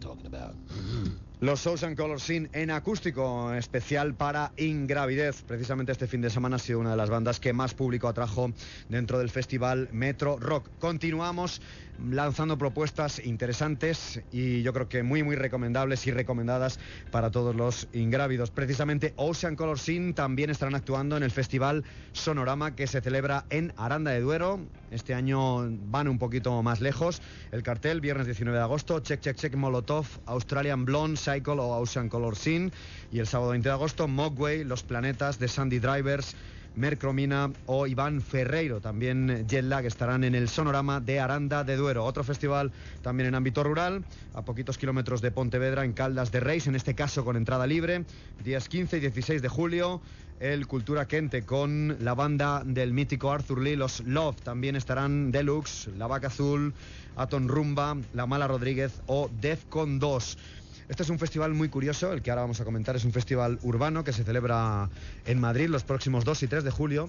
talking about. Los Ocean Color Scene en acústico, especial para Ingravidez. Precisamente este fin de semana ha sido una de las bandas que más público atrajo dentro del festival Metro Rock. Continuamos lanzando propuestas interesantes y yo creo que muy recomendables y recomendadas para todos los ingrávidos. Precisamente Ocean Color Scene también estarán actuando en el festival Sonorama, que se celebra en Aranda de Duero. Este año van un poquito más lejos. El cartel, viernes 19 de agosto, Check, Molotov, Australian Blonde, Cycle o Ocean Color Scene. Y el sábado 20 de agosto, Mogwai, Los Planetas, The Sandy Drivers, Mercromina o Iván Ferreiro, también Jetlag, estarán en el Sonorama de Aranda de Duero. Otro festival también en ámbito rural, a poquitos kilómetros de Pontevedra, en Caldas de Reis, en este caso con entrada libre, días 15 y 16 de julio, el Cultura Kente con la banda del mítico Arthur Lee, los Love. También estarán Deluxe, La Vaca Azul, Aton Rumba, La Mala Rodríguez o Defcon 2. Este es un festival muy curioso, el que ahora vamos a comentar. Es un festival urbano que se celebra en Madrid los próximos 2 y 3 de julio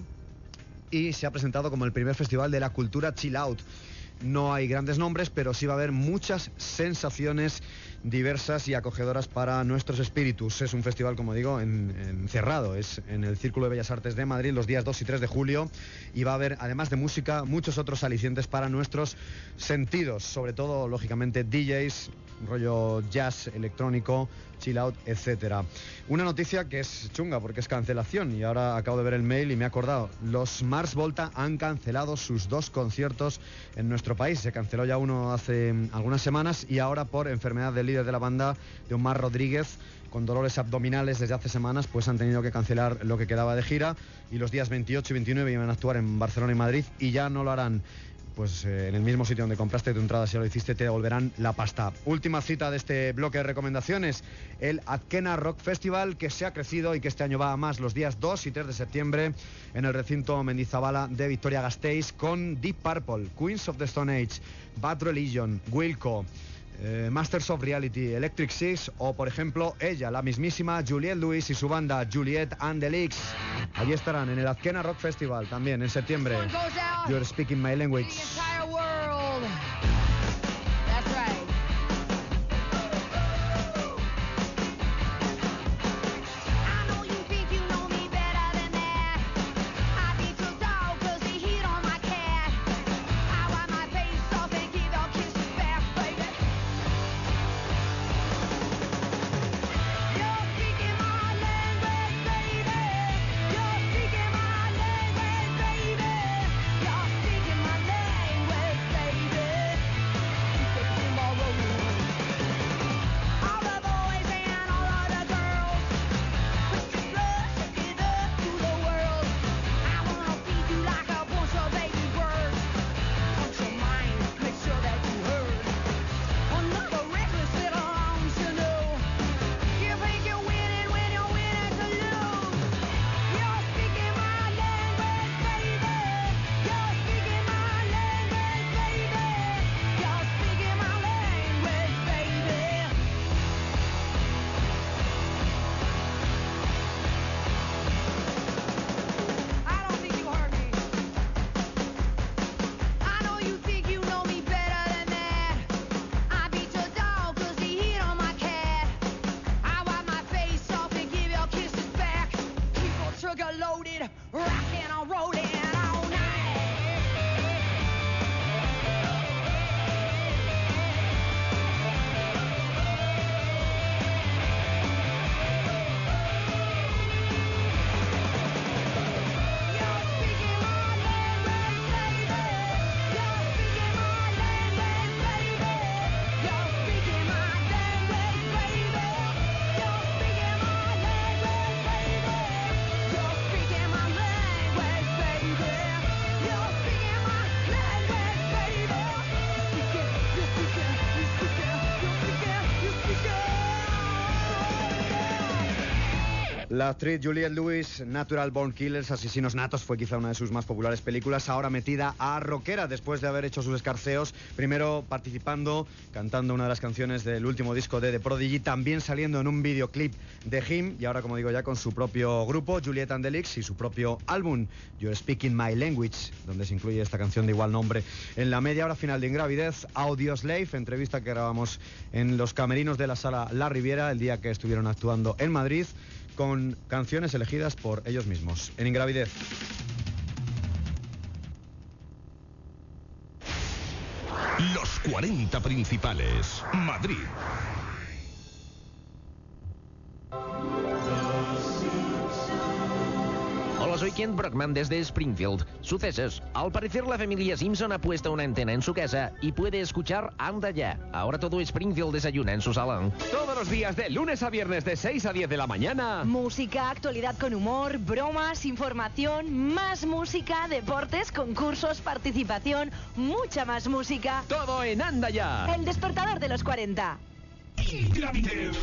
y se ha presentado como el primer festival de la cultura chill out. No hay grandes nombres, pero sí va a haber muchas sensaciones diversas y acogedoras para nuestros espíritus. Es un festival, como digo, encerrado. Es en el Círculo de Bellas Artes de Madrid los días 2 y 3 de julio y va a haber, además de música, muchos otros alicientes para nuestros sentidos. Sobre todo, lógicamente, DJs, rollo jazz, electrónico, chill out, etcétera. Una noticia que es chunga porque es cancelación y ahora acabo de ver el mail y me he acordado. Los Mars Volta han cancelado sus 2 conciertos en nuestro país. Se canceló ya uno hace algunas semanas y ahora por enfermedad del líder de la banda, de Omar Rodríguez, con dolores abdominales desde hace semanas, pues han tenido que cancelar lo que quedaba de gira y los días 28 y 29 iban a actuar en Barcelona y Madrid y ya no lo harán. Pues en el mismo sitio donde compraste tu entrada, si ya lo hiciste, te devolverán la pasta. Última cita de este bloque de recomendaciones, el Azkena Rock Festival, que se ha crecido y que este año va a más los días 2 y 3 de septiembre en el recinto Mendizabala de Vitoria-Gasteiz con Deep Purple, Queens of the Stone Age, Bad Religion, Wilco, Masters of Reality, Electric Six o, por ejemplo, ella, la mismísima Juliette Lewis y su banda Juliette and the Leaks. Allí estarán en el Azkena Rock Festival también en septiembre. You're speaking my language. Language. La actriz Juliette Lewis, Natural Born Killers, Asesinos Natos, fue quizá una de sus más populares películas, ahora metida a rockera después de haber hecho sus escarceos, primero participando, cantando una de las canciones del último disco de The Prodigy, también saliendo en un videoclip de Him, y ahora, como digo ya, con su propio grupo, Juliette and the Leaks, y su propio álbum, You're Speaking My Language, donde se incluye esta canción de igual nombre. En la media hora final de Ingravidez, Audioslave, entrevista que grabamos en los camerinos de la sala La Riviera el día que estuvieron actuando en Madrid, con canciones elegidas por ellos mismos. En Ingravidez. Los 40 principales. Madrid. Hola, soy Kent Brockman desde Springfield. Sucesos. Al parecer la familia Simpson ha puesto una antena en su casa y puede escuchar Anda Ya. Ahora todo Springfield desayuna en su salón. Todos los días de lunes a viernes de 6 a 10 de la mañana. Música, actualidad con humor, bromas, información, más música, deportes, concursos, participación, mucha más música. Todo en Anda Ya. El despertador de los 40. Ingravidez.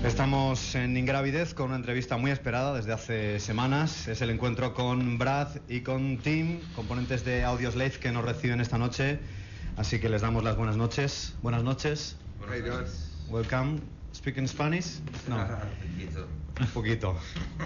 Estamos en Ingravidez con una entrevista muy esperada desde hace semanas. Es el encuentro con Brad y con Tim, componentes de Audioslave, que nos reciben esta noche. Así que les damos las buenas noches. Buenas noches. How you doing? Welcome. Speak in Spanish? No. Un poquito.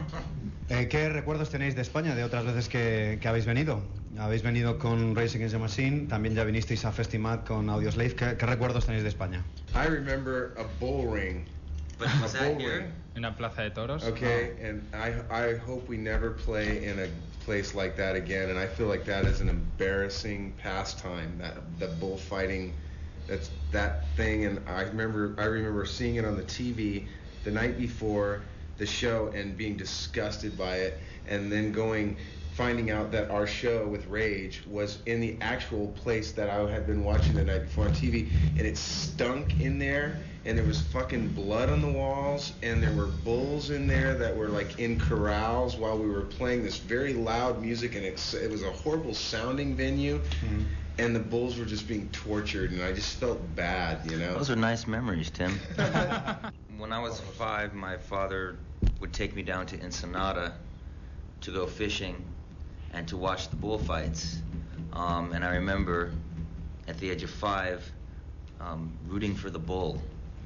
¿Qué recuerdos tenéis de España, de otras veces que habéis venido? Habéis venido con Rage Against the Machine, también ya vinisteis a Festimad con Audioslave. ¿Qué recuerdos tenéis de España? I remember a bull ring. But was that here? En una plaza de toros. Okay, and I hope we never play in a place like that again. And I feel like that is an embarrassing pastime. The bullfighting, that's that thing. And I remember seeing it on the TV the night before the show and being disgusted by it, and then finding out that our show with Rage was in the actual place that I had been watching the night before on TV, and it stunk in there, and there was fucking blood on the walls, and there were bulls in there that were like in corrals while we were playing this very loud music, and it was a horrible sounding venue, and the bulls were just being tortured, and I just felt bad, you know? Those are nice memories, Tim. When I was 5, my father would take me down to Ensenada to go fishing and to watch the bullfights. And I remember at the age of 5 rooting for the bull.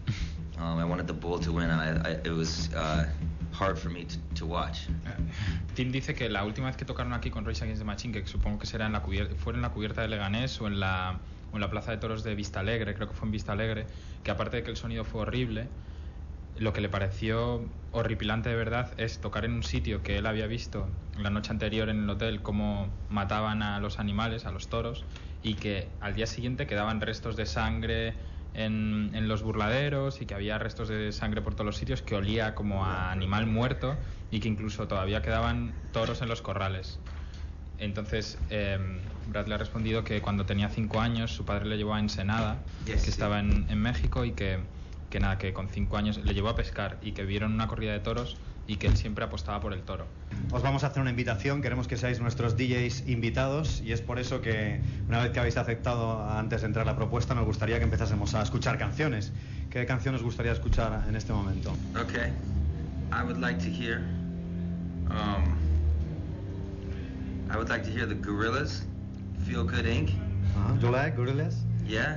I wanted the bull to win, and it was hard for me to watch. Tim dice que la última vez que tocaron aquí con Rage Against the Machine, que supongo que será fue en la cubierta de Leganés o en la plaza de toros de Vista Alegre, creo que fue en Vista Alegre, que aparte de que el sonido fue horrible, lo que le pareció horripilante de verdad es tocar en un sitio que él había visto la noche anterior en el hotel cómo mataban a los animales, a los toros, y que al día siguiente quedaban restos de sangre en los burladeros, y que había restos de sangre por todos los sitios, que olía como a animal muerto, y que incluso todavía quedaban toros en los corrales. Entonces Brad le ha respondido que cuando tenía 5 años su padre le llevó a Ensenada, que estaba en México, y que con 5 años le llevó a pescar, y que vieron una corrida de toros y que él siempre apostaba por el toro. Os vamos a hacer una invitación, queremos que seáis nuestros DJs invitados, y es por eso que una vez que habéis aceptado antes de entrar la propuesta, nos gustaría que empezásemos a escuchar canciones. ¿Qué canción os gustaría escuchar en este momento? Okay, I would like to hear the Gorillaz, Feel Good Inc. Do you like Gorillaz? Yeah.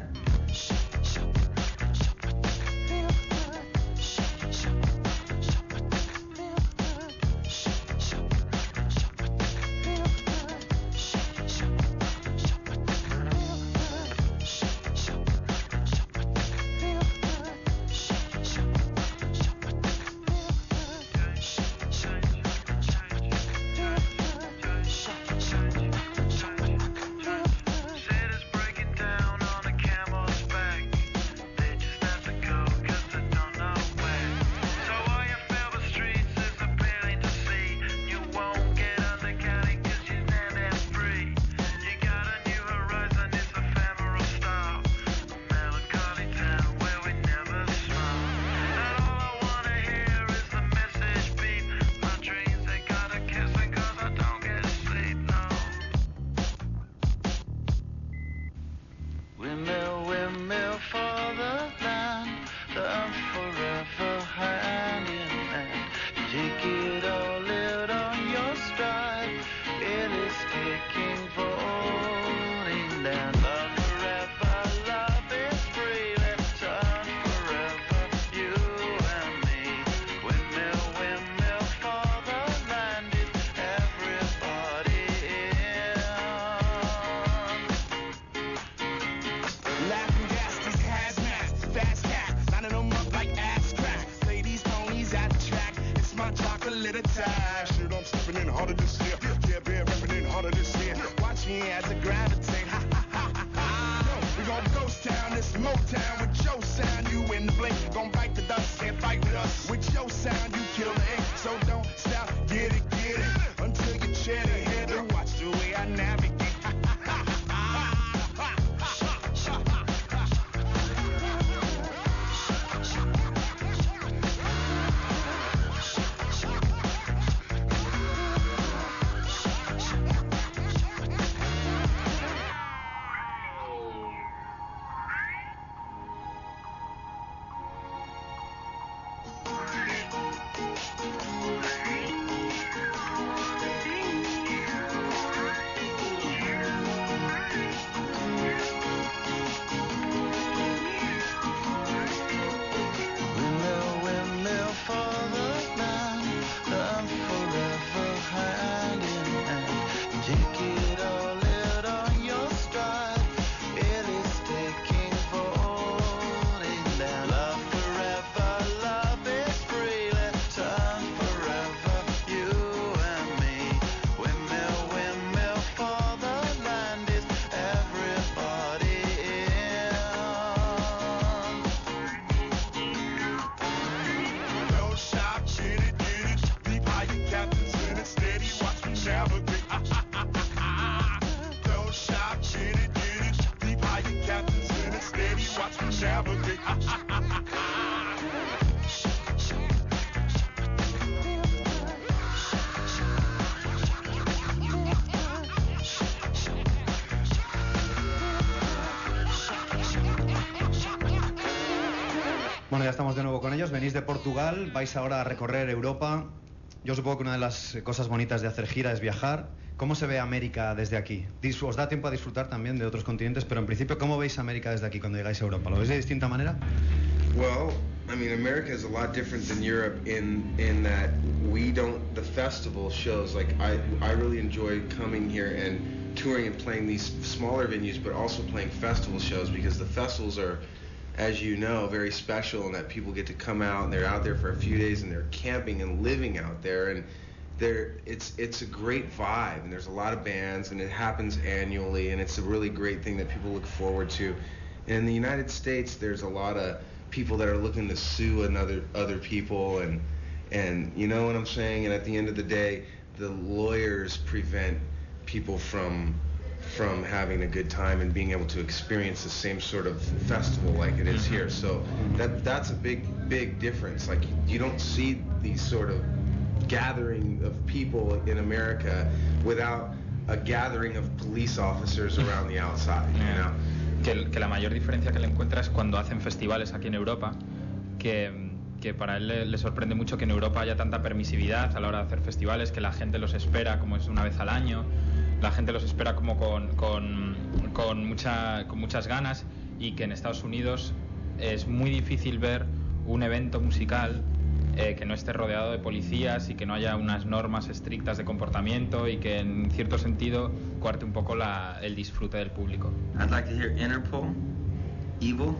ya estamos de nuevo con ellos. Venís de Portugal, vais ahora a recorrer Europa. Yo supongo que una de las cosas bonitas de hacer gira es viajar. ¿Cómo se ve América desde aquí? ¿Os da tiempo a disfrutar también de otros continentes? Pero en principio, ¿cómo veis América desde aquí cuando llegáis a Europa? ¿Lo veis de distinta manera? Well, I mean, America is a lot different than Europe in that we don't, the festival shows, like I really enjoy coming here and touring and playing these smaller venues, but also playing festival shows, because the festivals are, as you know, very special in that people get to come out and they're out there for a few days and they're camping and living out there, and it's a great vibe, and there's a lot of bands, and it happens annually, and it's a really great thing that people look forward to. And in the United States, there's a lot of people that are looking to sue other people, and you know what I'm saying, and at the end of the day, the lawyers prevent people from having a good time and being able to experience the same sort of festival like it is here. So that's a big difference. Like, you don't see these sort of gathering of people in America without a gathering of police officers around the outside, you know? Que la mayor diferencia que le encuentra es cuando hacen festivales aquí en Europa, que para él le sorprende mucho que en Europa haya tanta permisividad a la hora de hacer festivales, que la gente los espera como es una vez al año, la gente los espera como con muchas ganas, y que en Estados Unidos es muy difícil ver un evento musical que no esté rodeado de policías y que no haya unas normas estrictas de comportamiento y que en cierto sentido cuarte un poco el disfrute del público. I'd like to hear Interpol, Evil.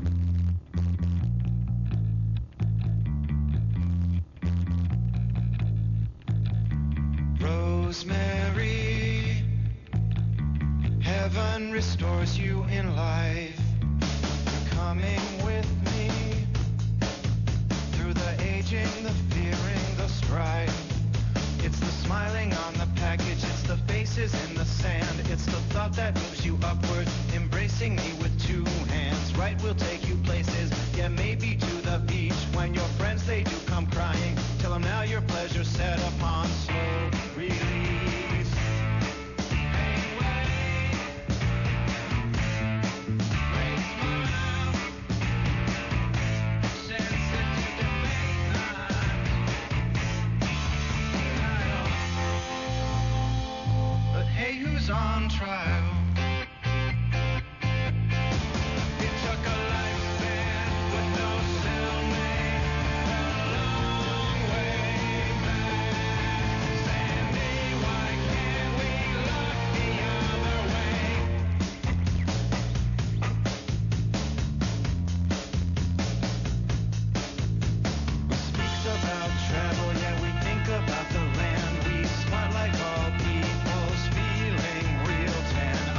Rosemary, heaven restores you in life. You're coming with me through the aging, the fearing, the strife. It's the smiling on the package, it's the faces in the sand, it's the thought that moves you upward, embracing me with two hands. Right, we'll take you places, yeah, maybe to the beach. When your friends, they do come crying, tell them now your pleasure's set upon slow release. On trial. It took a lifespan with no cellmate, a long way back. Sandy, why can't we look the other way? We speak about travel, yeah, we think about the land. We smart like all people's feeling real tan.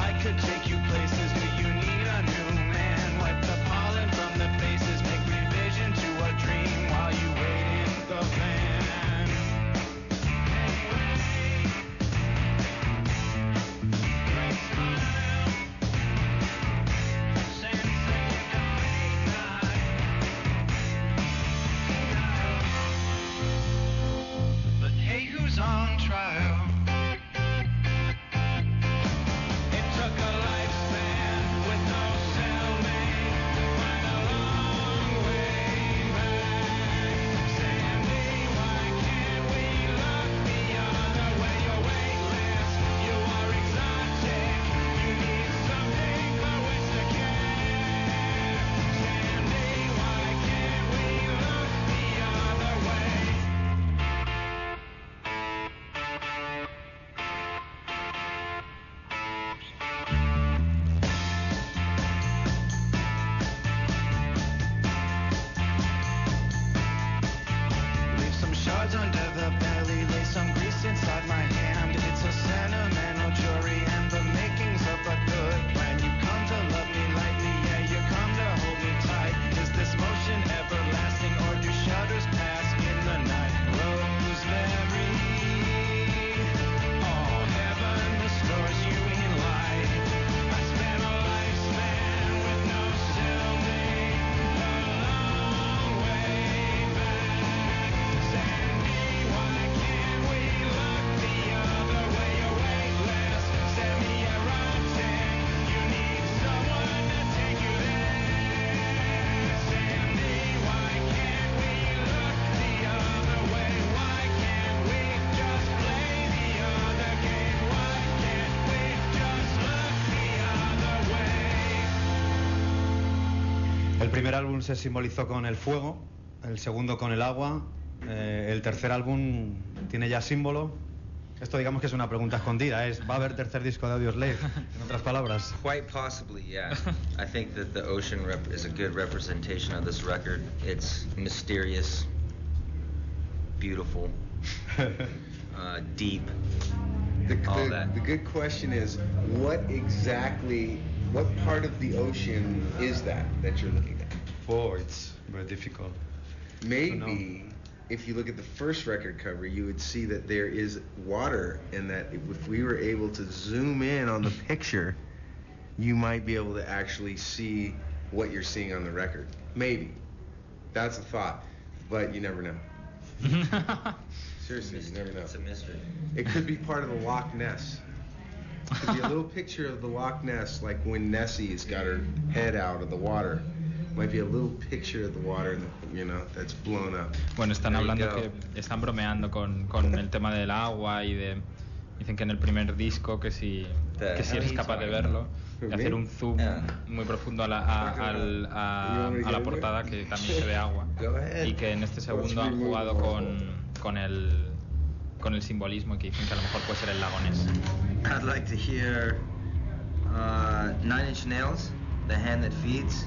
primer álbum se simbolizó con el fuego, el segundo con el agua, el tercer álbum tiene ya símbolo. Esto digamos que es una pregunta escondida, ¿va a haber tercer disco de Audioslave? En otras palabras. Quite possibly, yeah. I think that the ocean is a good representation of this record. It's mysterious, beautiful, deep, all that. The good question is, what part of the ocean is that you're looking at? Oh, it's very difficult. Maybe if you look at the first record cover, you would see that there is water, and that if we were able to zoom in on the picture, you might be able to actually see what you're seeing on the record. Maybe. That's a thought, but you never know. Seriously, you never know. It's a mystery. It could be part of the Loch Ness. It could be a little picture of the Loch Ness, like when Nessie's got her head out of the water. Might be a little picture of the water, that's blown up. Bueno, están hablando están bromeando con el tema del agua y dicen que en el primer disco que si eres capaz de verlo, de hacer un zoom muy profundo a la portada, que también se ve agua, y que en este segundo han jugado con el simbolismo, y que dicen que a lo mejor puede ser el lago Ness. I'd like to hear Nine Inch Nails, The Hand That Feeds.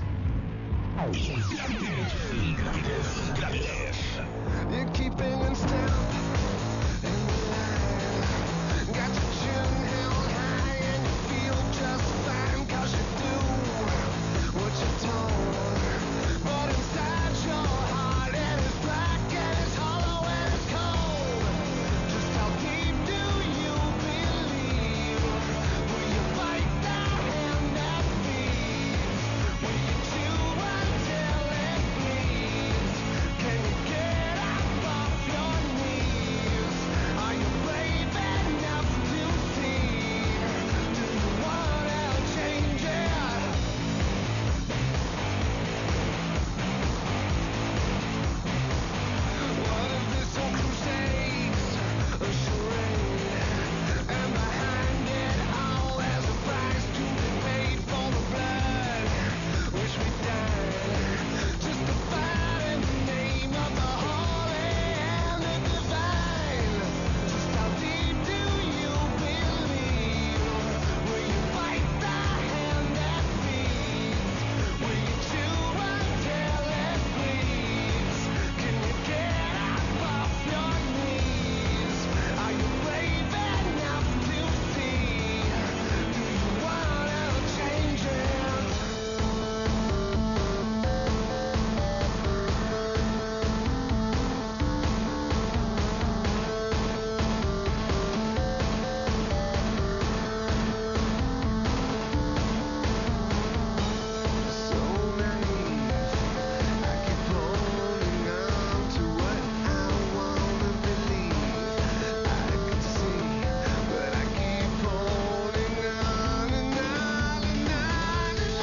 You're keeping in step in the line. Got your chin held high and you feel just fine, 'cause you do what you're told. But inside your heart it is black and it's hollow and it's cold. Just how deep do you believe? Will you fight the hand that feeds? Will you do until it bleeds? Can you get up off your knees? Are you brave enough to see? Do you wanna change it? What if this whole crusade's a charade? And behind it all there's a price to be paid for the blood which we died, justified in the name of the holy and the divine. Just how deep do you believe? Will you fight the hand that feeds? Will you chew until it bleeds? Can you get up off your knees? Are you brave enough to see? Do you wanna change it? So naive, I keep holding on to what I wanna believe. I can see, but I keep holding on and on and on and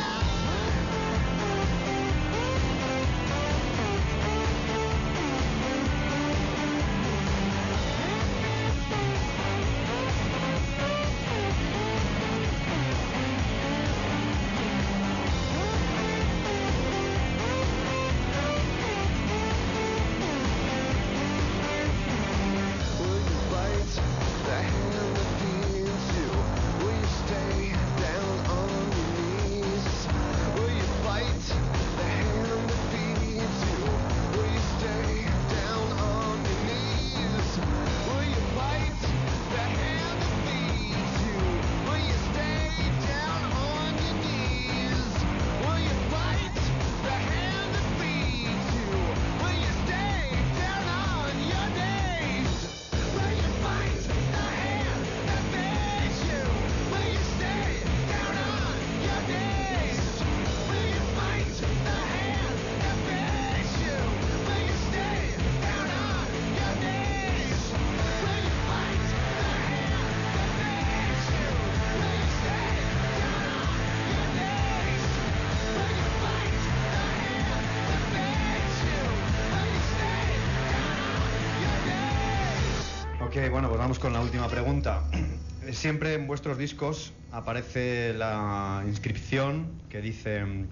Will you fight the hand that feeds you? Will you stay down on your knees? Will you fight the hand that feeds you? Will you stay down on your knees? Will you fight the hand that feeds you? Will you stay down on your knees? Will you fight the hand that feeds you? Will you stay down on your knees? Will you fight the hand that feeds you? Will you stay down on your knees? Will you fight the hand that feeds you? Will you stay down on your knees? Will you fight the hand that feeds you? Will you stay down on your knees? Will you fight the hand that feeds you? Will you stay down on your knees? Ok, bueno, pues vamos con la última pregunta. Siempre en vuestros discos aparece la inscripción que dice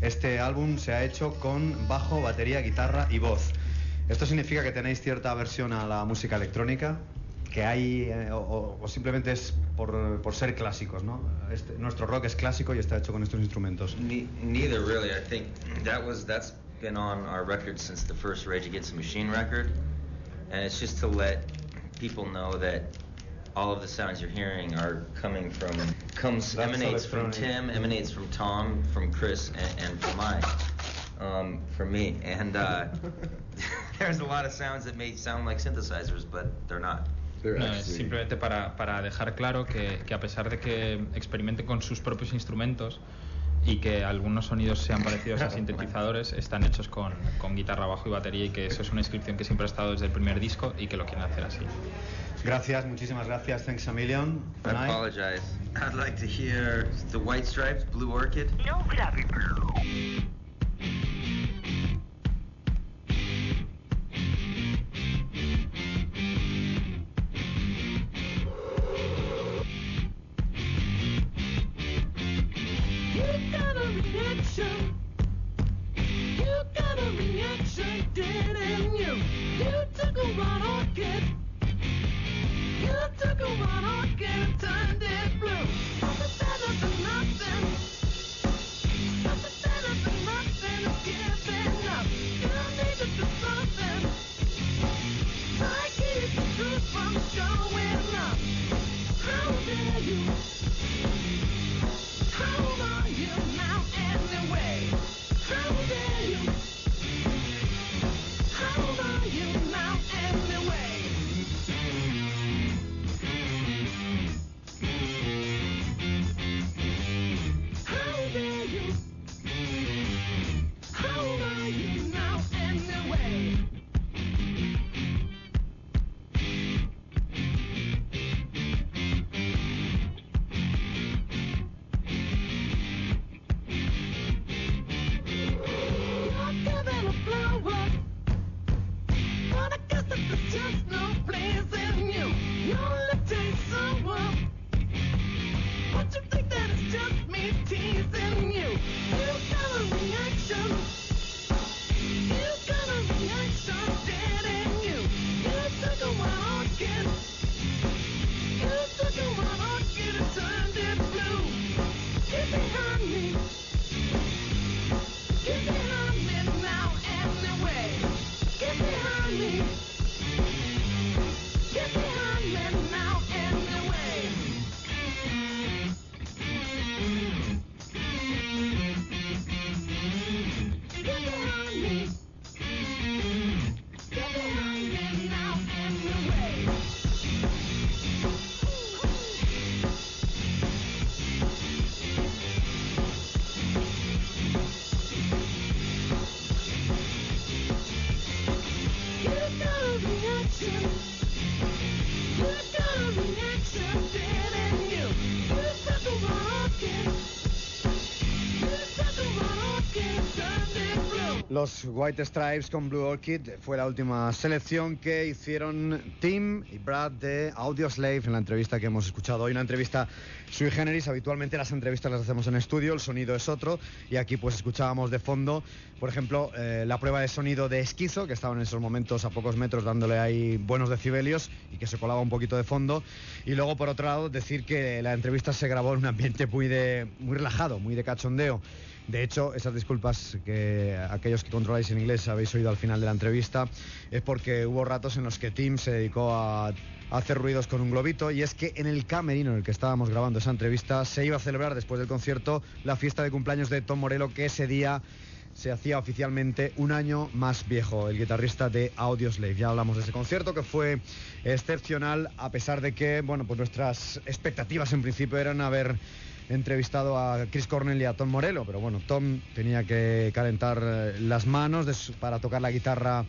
Este álbum se ha hecho con bajo, batería, guitarra y voz. ¿Esto significa que tenéis cierta aversión a la música electrónica? Que hay, o simplemente es por ser clásicos, ¿no? Nuestro rock es clásico y está hecho con estos instrumentos. Neither really. I think that's been on our record since the first Rage Against the Machine record, and it's just to let people know that all of the sounds you're hearing emanates from Tim, emanates from Tom, from Chris, and from me. And there's a lot of sounds that may sound like synthesizers, but they're not. No, es simplemente para dejar claro que a pesar de que experimenten con sus propios instrumentos y que algunos sonidos sean parecidos a sintetizadores, están hechos con guitarra, bajo y batería, y que eso es una inscripción que siempre ha estado desde el primer disco y que lo quieren hacer así. Gracias, muchísimas gracias. Thanks a million. I apologize. I'd like to hear the White Stripes, Blue Orchid. No grave. Los White Stripes con Blue Orchid fue la última selección que hicieron Tim y Brad de Audioslave en la entrevista que hemos escuchado hoy. Una entrevista sui generis. Habitualmente las entrevistas las hacemos en estudio, el sonido es otro, y aquí pues escuchábamos de fondo, por ejemplo, la prueba de sonido de Esquizo, que estaba en esos momentos a pocos metros dándole ahí buenos decibelios y que se colaba un poquito de fondo. Y luego, por otro lado, decir que la entrevista se grabó en un ambiente muy relajado, muy de cachondeo. De hecho, esas disculpas que aquellos que controláis en inglés habéis oído al final de la entrevista es porque hubo ratos en los que Tim se dedicó a hacer ruidos con un globito, y es que en el camerino en el que estábamos grabando esa entrevista se iba a celebrar después del concierto la fiesta de cumpleaños de Tom Morello, que ese día se hacía oficialmente un año más viejo, el guitarrista de Audioslave. Ya hablamos de ese concierto, que fue excepcional, a pesar de que, bueno, pues nuestras expectativas en principio eran haber entrevistado a Chris Cornell y a Tom Morello, pero bueno, Tom tenía que calentar las manos para tocar la guitarra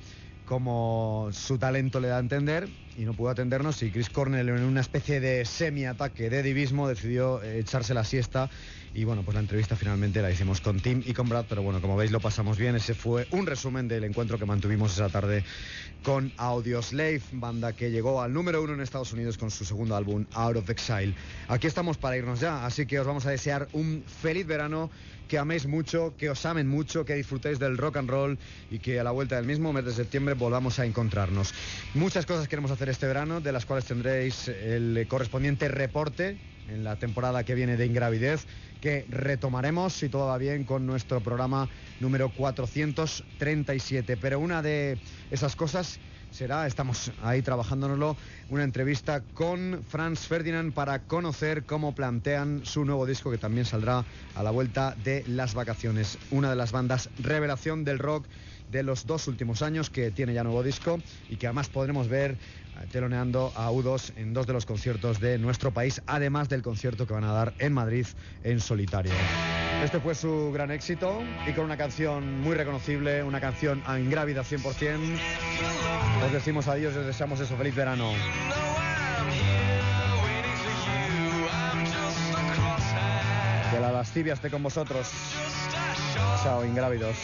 como su talento le da a entender, y no pudo atendernos, y Chris Cornell, en una especie de semi-ataque de divismo, decidió echarse la siesta. Y bueno, pues la entrevista finalmente la hicimos con Tim y con Brad, pero bueno, como veis lo pasamos bien. Ese fue un resumen del encuentro que mantuvimos esa tarde con Audioslave, banda que llegó al número 1 en Estados Unidos con su segundo álbum, Out of Exile. Aquí estamos para irnos ya, así que os vamos a desear un feliz verano, que améis mucho, que os amen mucho, que disfrutéis del rock and roll, y que a la vuelta del mismo mes de septiembre volvamos a encontrarnos. Muchas cosas queremos hacer este verano, de las cuales tendréis el correspondiente reporte en la temporada que viene de Ingravidez, que retomaremos, si todo va bien, con nuestro programa número 437. Pero una de esas cosas será, estamos ahí trabajándonoslo, una entrevista con Franz Ferdinand para conocer cómo plantean su nuevo disco, que también saldrá a la vuelta de las vacaciones. Una de las bandas revelación del rock de los 2 últimos años, que tiene ya nuevo disco y que además podremos ver teloneando a U2 en 2 de los conciertos de nuestro país, además del concierto que van a dar en Madrid en solitario. Este fue su gran éxito, y con una canción muy reconocible, una canción a Ingrávida 100%. Os decimos adiós y os deseamos eso, feliz verano. Que la lascivia esté con vosotros. Chao, ingrávidos.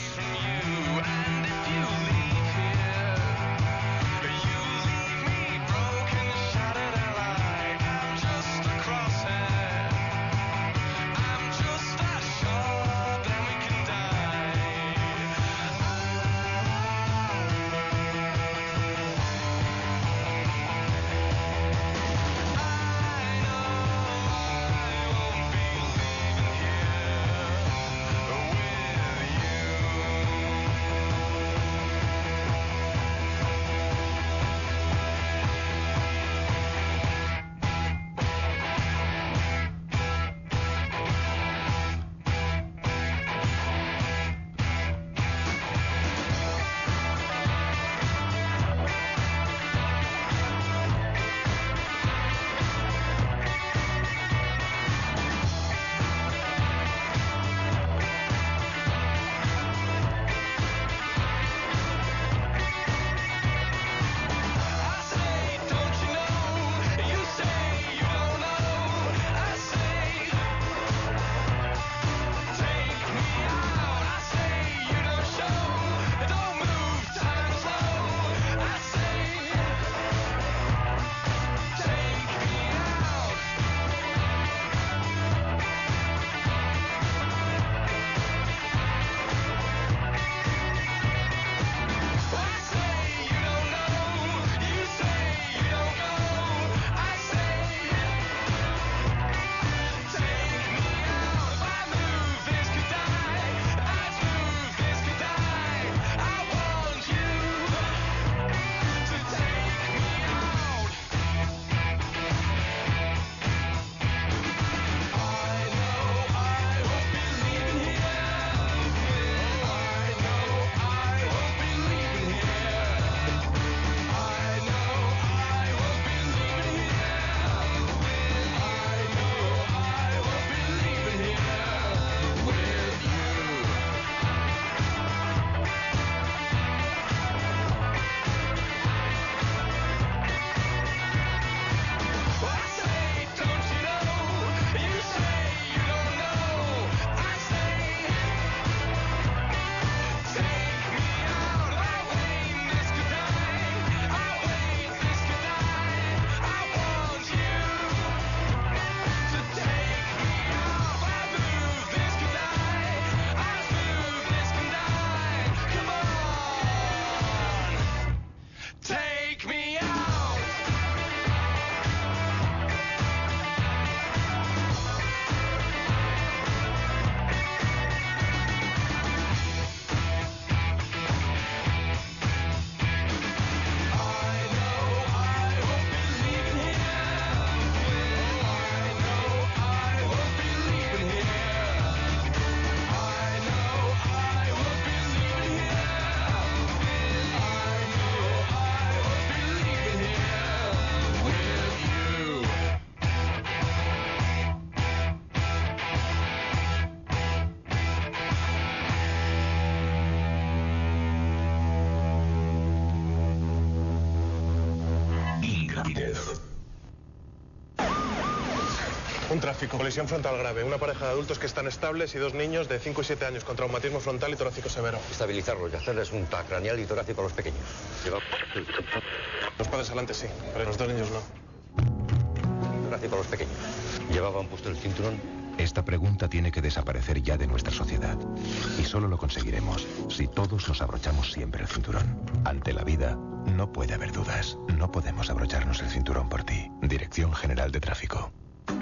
Un tráfico, colisión frontal grave, una pareja de adultos que están estables y 2 niños de 5 y 7 años con traumatismo frontal y torácico severo. Estabilizarlos y hacerles un TAC craneal y torácico a los pequeños. Los padres adelante sí, pero los 2 niños no. Torácico a los pequeños. ¿Llevaban puesto el cinturón? Esta pregunta tiene que desaparecer ya de nuestra sociedad. Y solo lo conseguiremos si todos nos abrochamos siempre el cinturón. Ante la vida, no puede haber dudas. No podemos abrocharnos el cinturón por ti. Dirección General de Tráfico.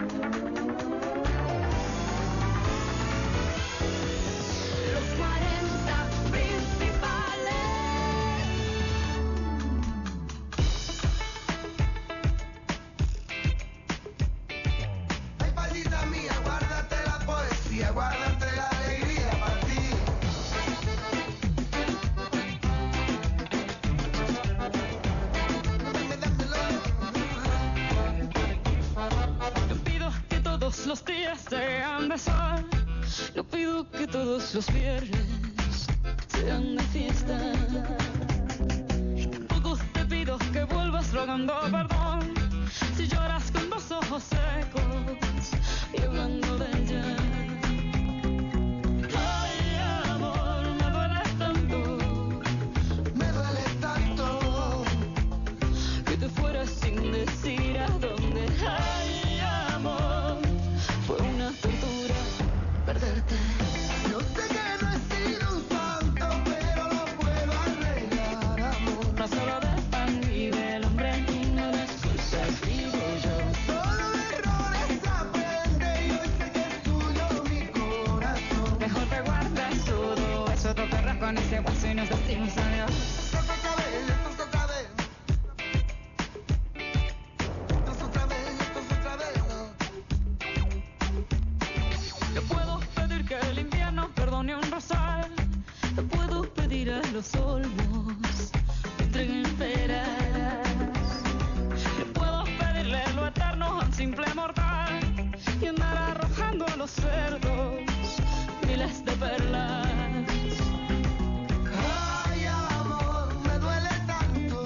Los días sean de sol, no pido que todos los viernes sean de fiesta. Y tampoco te pido que vuelvas rogando perdón si lloras con los ojos secos y hablando de ella. Ay, amor, me duele tanto que te fueras sin decir a dónde. Ay, amor, fue una tortura perderte. No sé que no he sido un santo, pero lo puedo arreglar, amor. No solo de pan vive el hombre, y no de excusas vivo yo. Solo de errores aprende y hoy sé que es tuyo mi corazón. Mejor te guardas todo eso, te perras con ese guaso y nos decimos adiós. Te puedo pedir a los olmos que entreguen peras. Le puedo pedirle lo eterno a un simple mortal y andar arrojando a los cerdos miles de perlas. Ay, amor, me duele tanto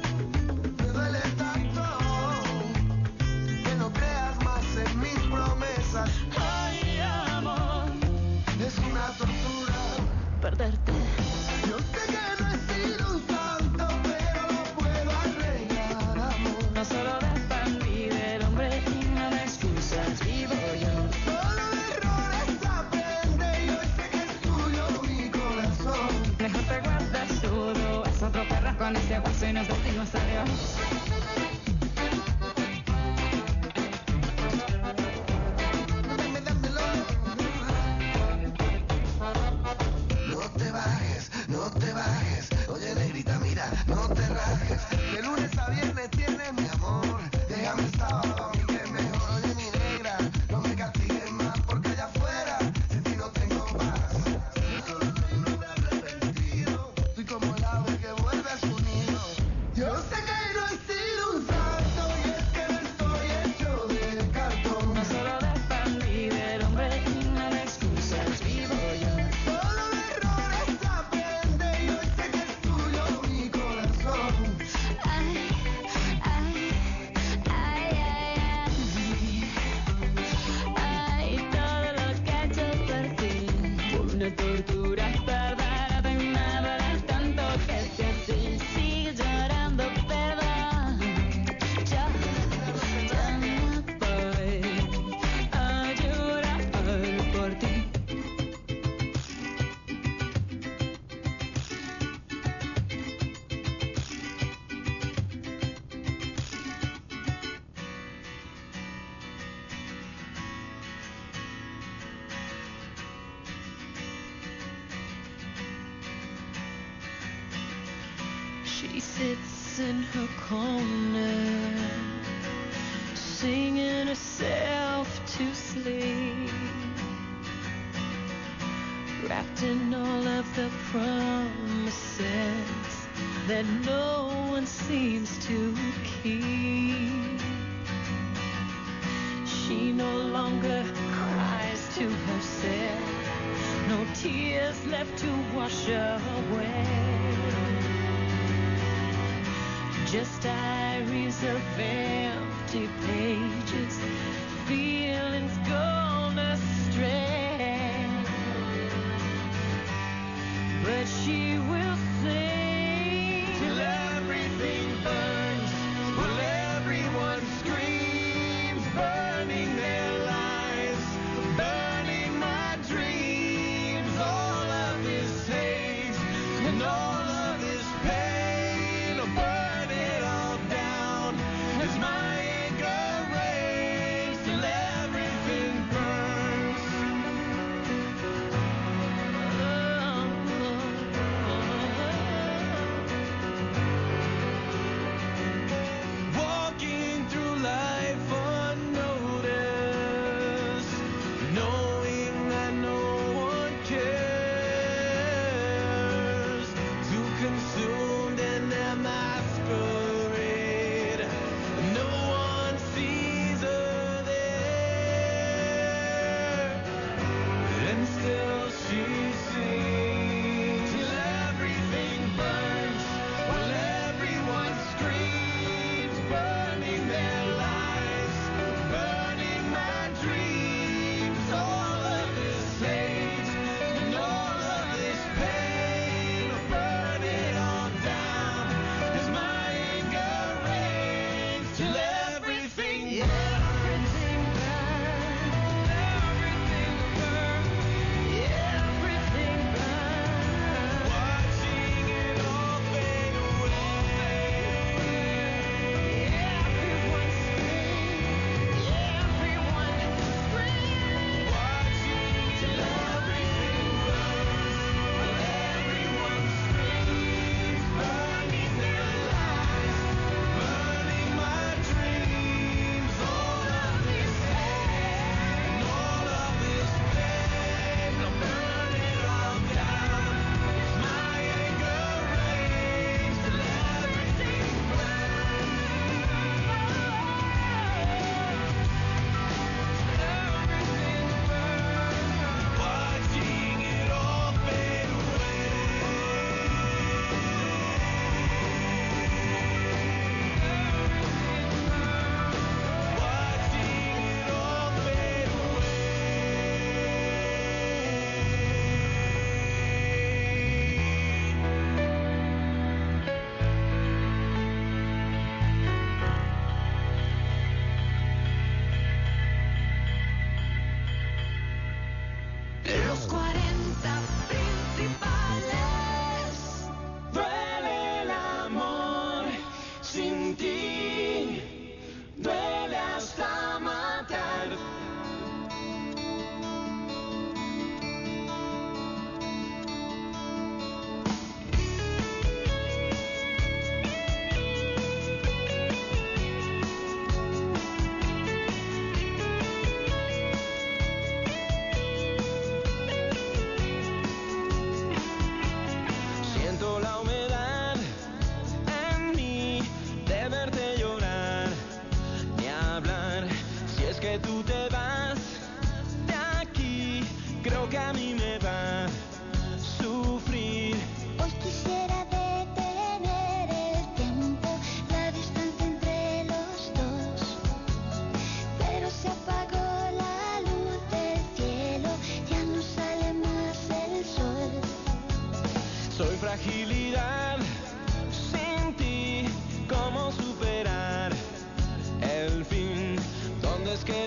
que no creas más en mis promesas. Ay, amor, es una tortura perderte. Yo sé que no he sido un santo, pero lo puedo arreglar, amor. No solo de pan vive el hombre y no de excusas vivo yo. Solo de errores aprende y hoy sé que es tuyo mi corazón. Mejor te guardas todo, es otro perro con ese guaso y nos decimos adiós. No te bajes, oye negrita, mira, no te rajes. De lunes a viernes tienes mi amor, déjame el sábado a mí que es mejor. Oye mi negra, no me castigues más porque allá afuera sin ti no tengo paz. Yo solo soy un hombre arrepentido, soy como el ave que vuelve a su nido. Yo sé que no he sido un santo y es que no estoy hecho de cartón. No solo de pan vive el hombre y no de excusas vivo yo. Solo de errores aprende y hoy sé que es tuyo mi corazón. Ay, ay, ay, ay, ay, todo lo que he hecho por ti fue una tortura perderte. Me duele tanto que si así sigues llorando perdón. Ya no voy a llorar por ti. She sits in her corner, singing herself to sleep, wrapped in all of the promises that no one seems to keep. She no longer cries to herself, no tears left to wash away. Just diaries of empty pages, feeling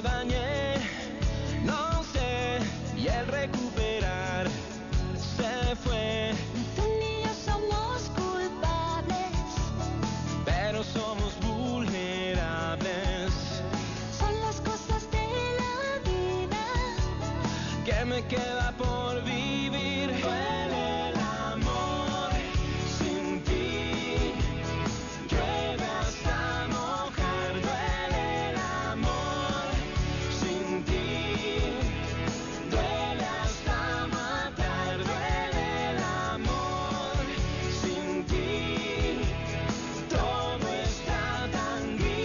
dañé, no sé, y el recuperar se fue. Tú ni yo somos culpables, pero somos vulnerables. son las cosas de la vida ¿Qué me queda por vivir? Duele el amor sin ti, llueve hasta mojar. Duele el amor sin ti, duele hasta matar. Duele el amor sin ti, todo está tan gris.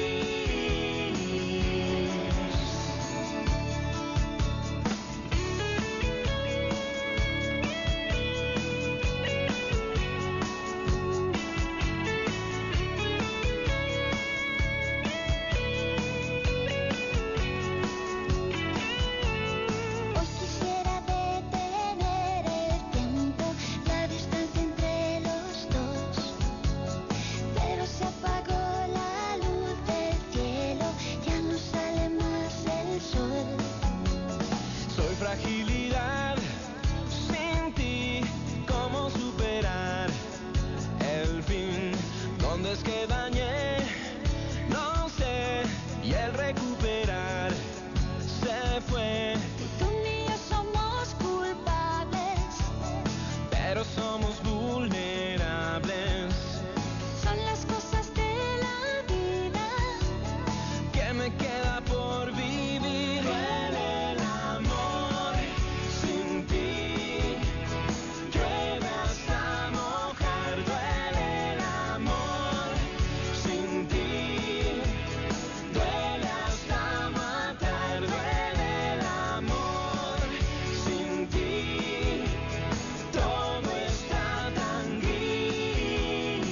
Hoy quisiera detener el tiempo, la distancia entre los dos, pero se apagó la luz del cielo, ya no sale más el sol. Soy fragilidad sin ti, ¿cómo superar el fin? ¿Dónde es que dañé? No sé, y el recuperar se fue. Tú ni yo somos culpables, Pero somos vulnerables. son las cosas de la vida ¿Qué me queda por vivir? Duele el amor sin ti, llueve hasta mojar. Duele el amor sin ti, duele hasta matar. Duele el amor sin ti, todo está tan gris.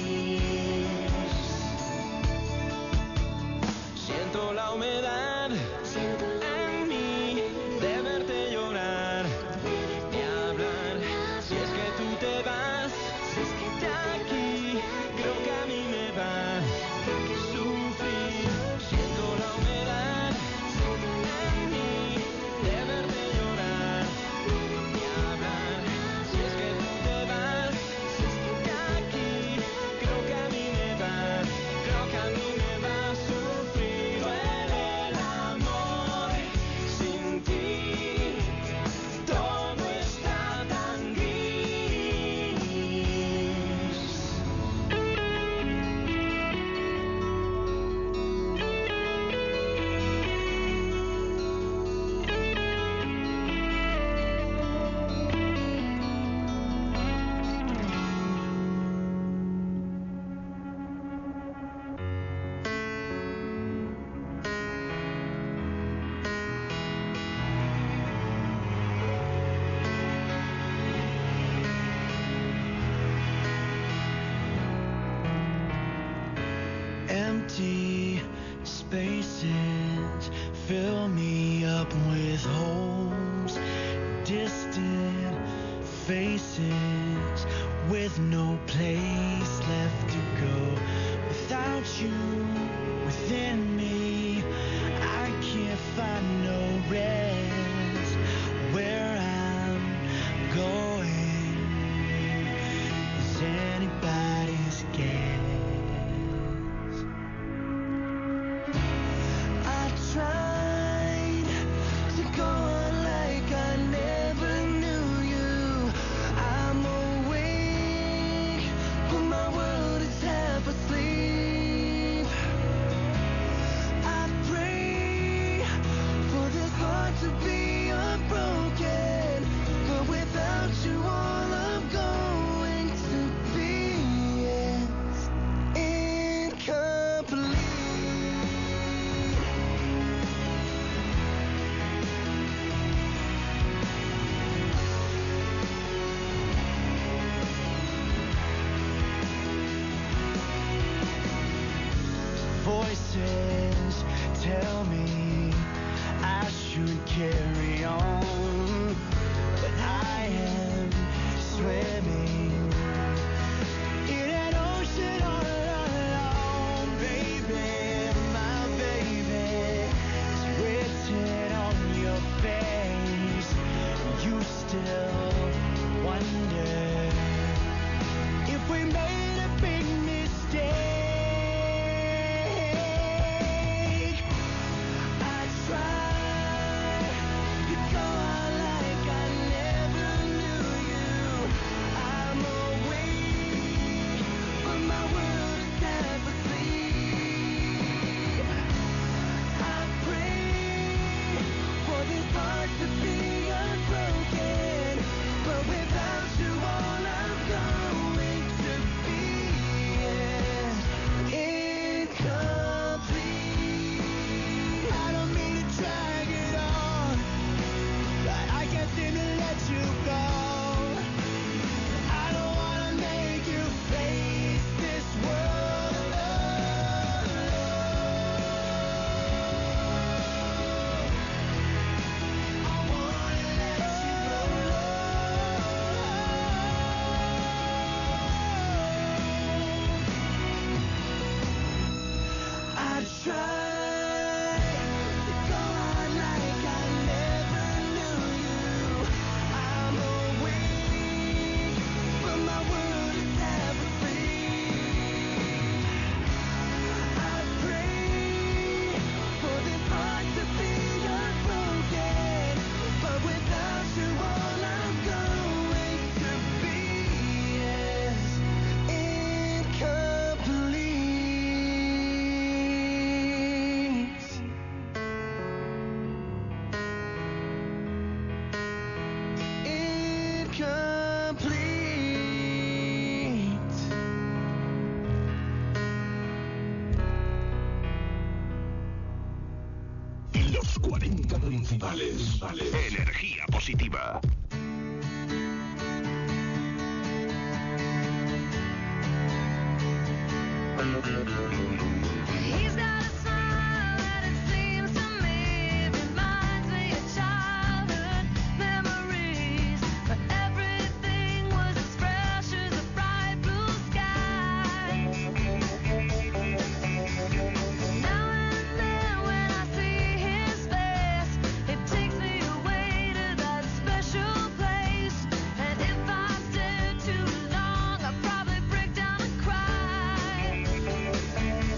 Siento la humedad en mí de verte llorar, de hablar. Si es que tú te vas de aquí, creo que a mí me va a sufrir. Siento la humedad en mí de verte llorar, de hablar. Si es que tú te vas de aquí, creo que a mí me va a sufrir. Duele el amor sin ti, todo está tan gris. Empty spaces fill me up with holes, distant faces with no place left to go. Without you within me, I can't find no rest. Where I'm going is anybody's guess. I tried to go on like I never knew you. I'm awake, but my world is half asleep. I pray for this heart to be unbroken, but without you all I'm going to be is incomplete. Voices tell me I should carry on, but I am swimming in an ocean all alone. Baby, my baby is written Los 40 principales. Energía positiva. He's got a smile that it seems to me reminds me of childhood memories, but everything was as fresh as a bright blue sky. Now and then when I see his face, it takes me away to that special place. And if I stare too long, I'll probably break down and cry.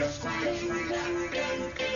los 40.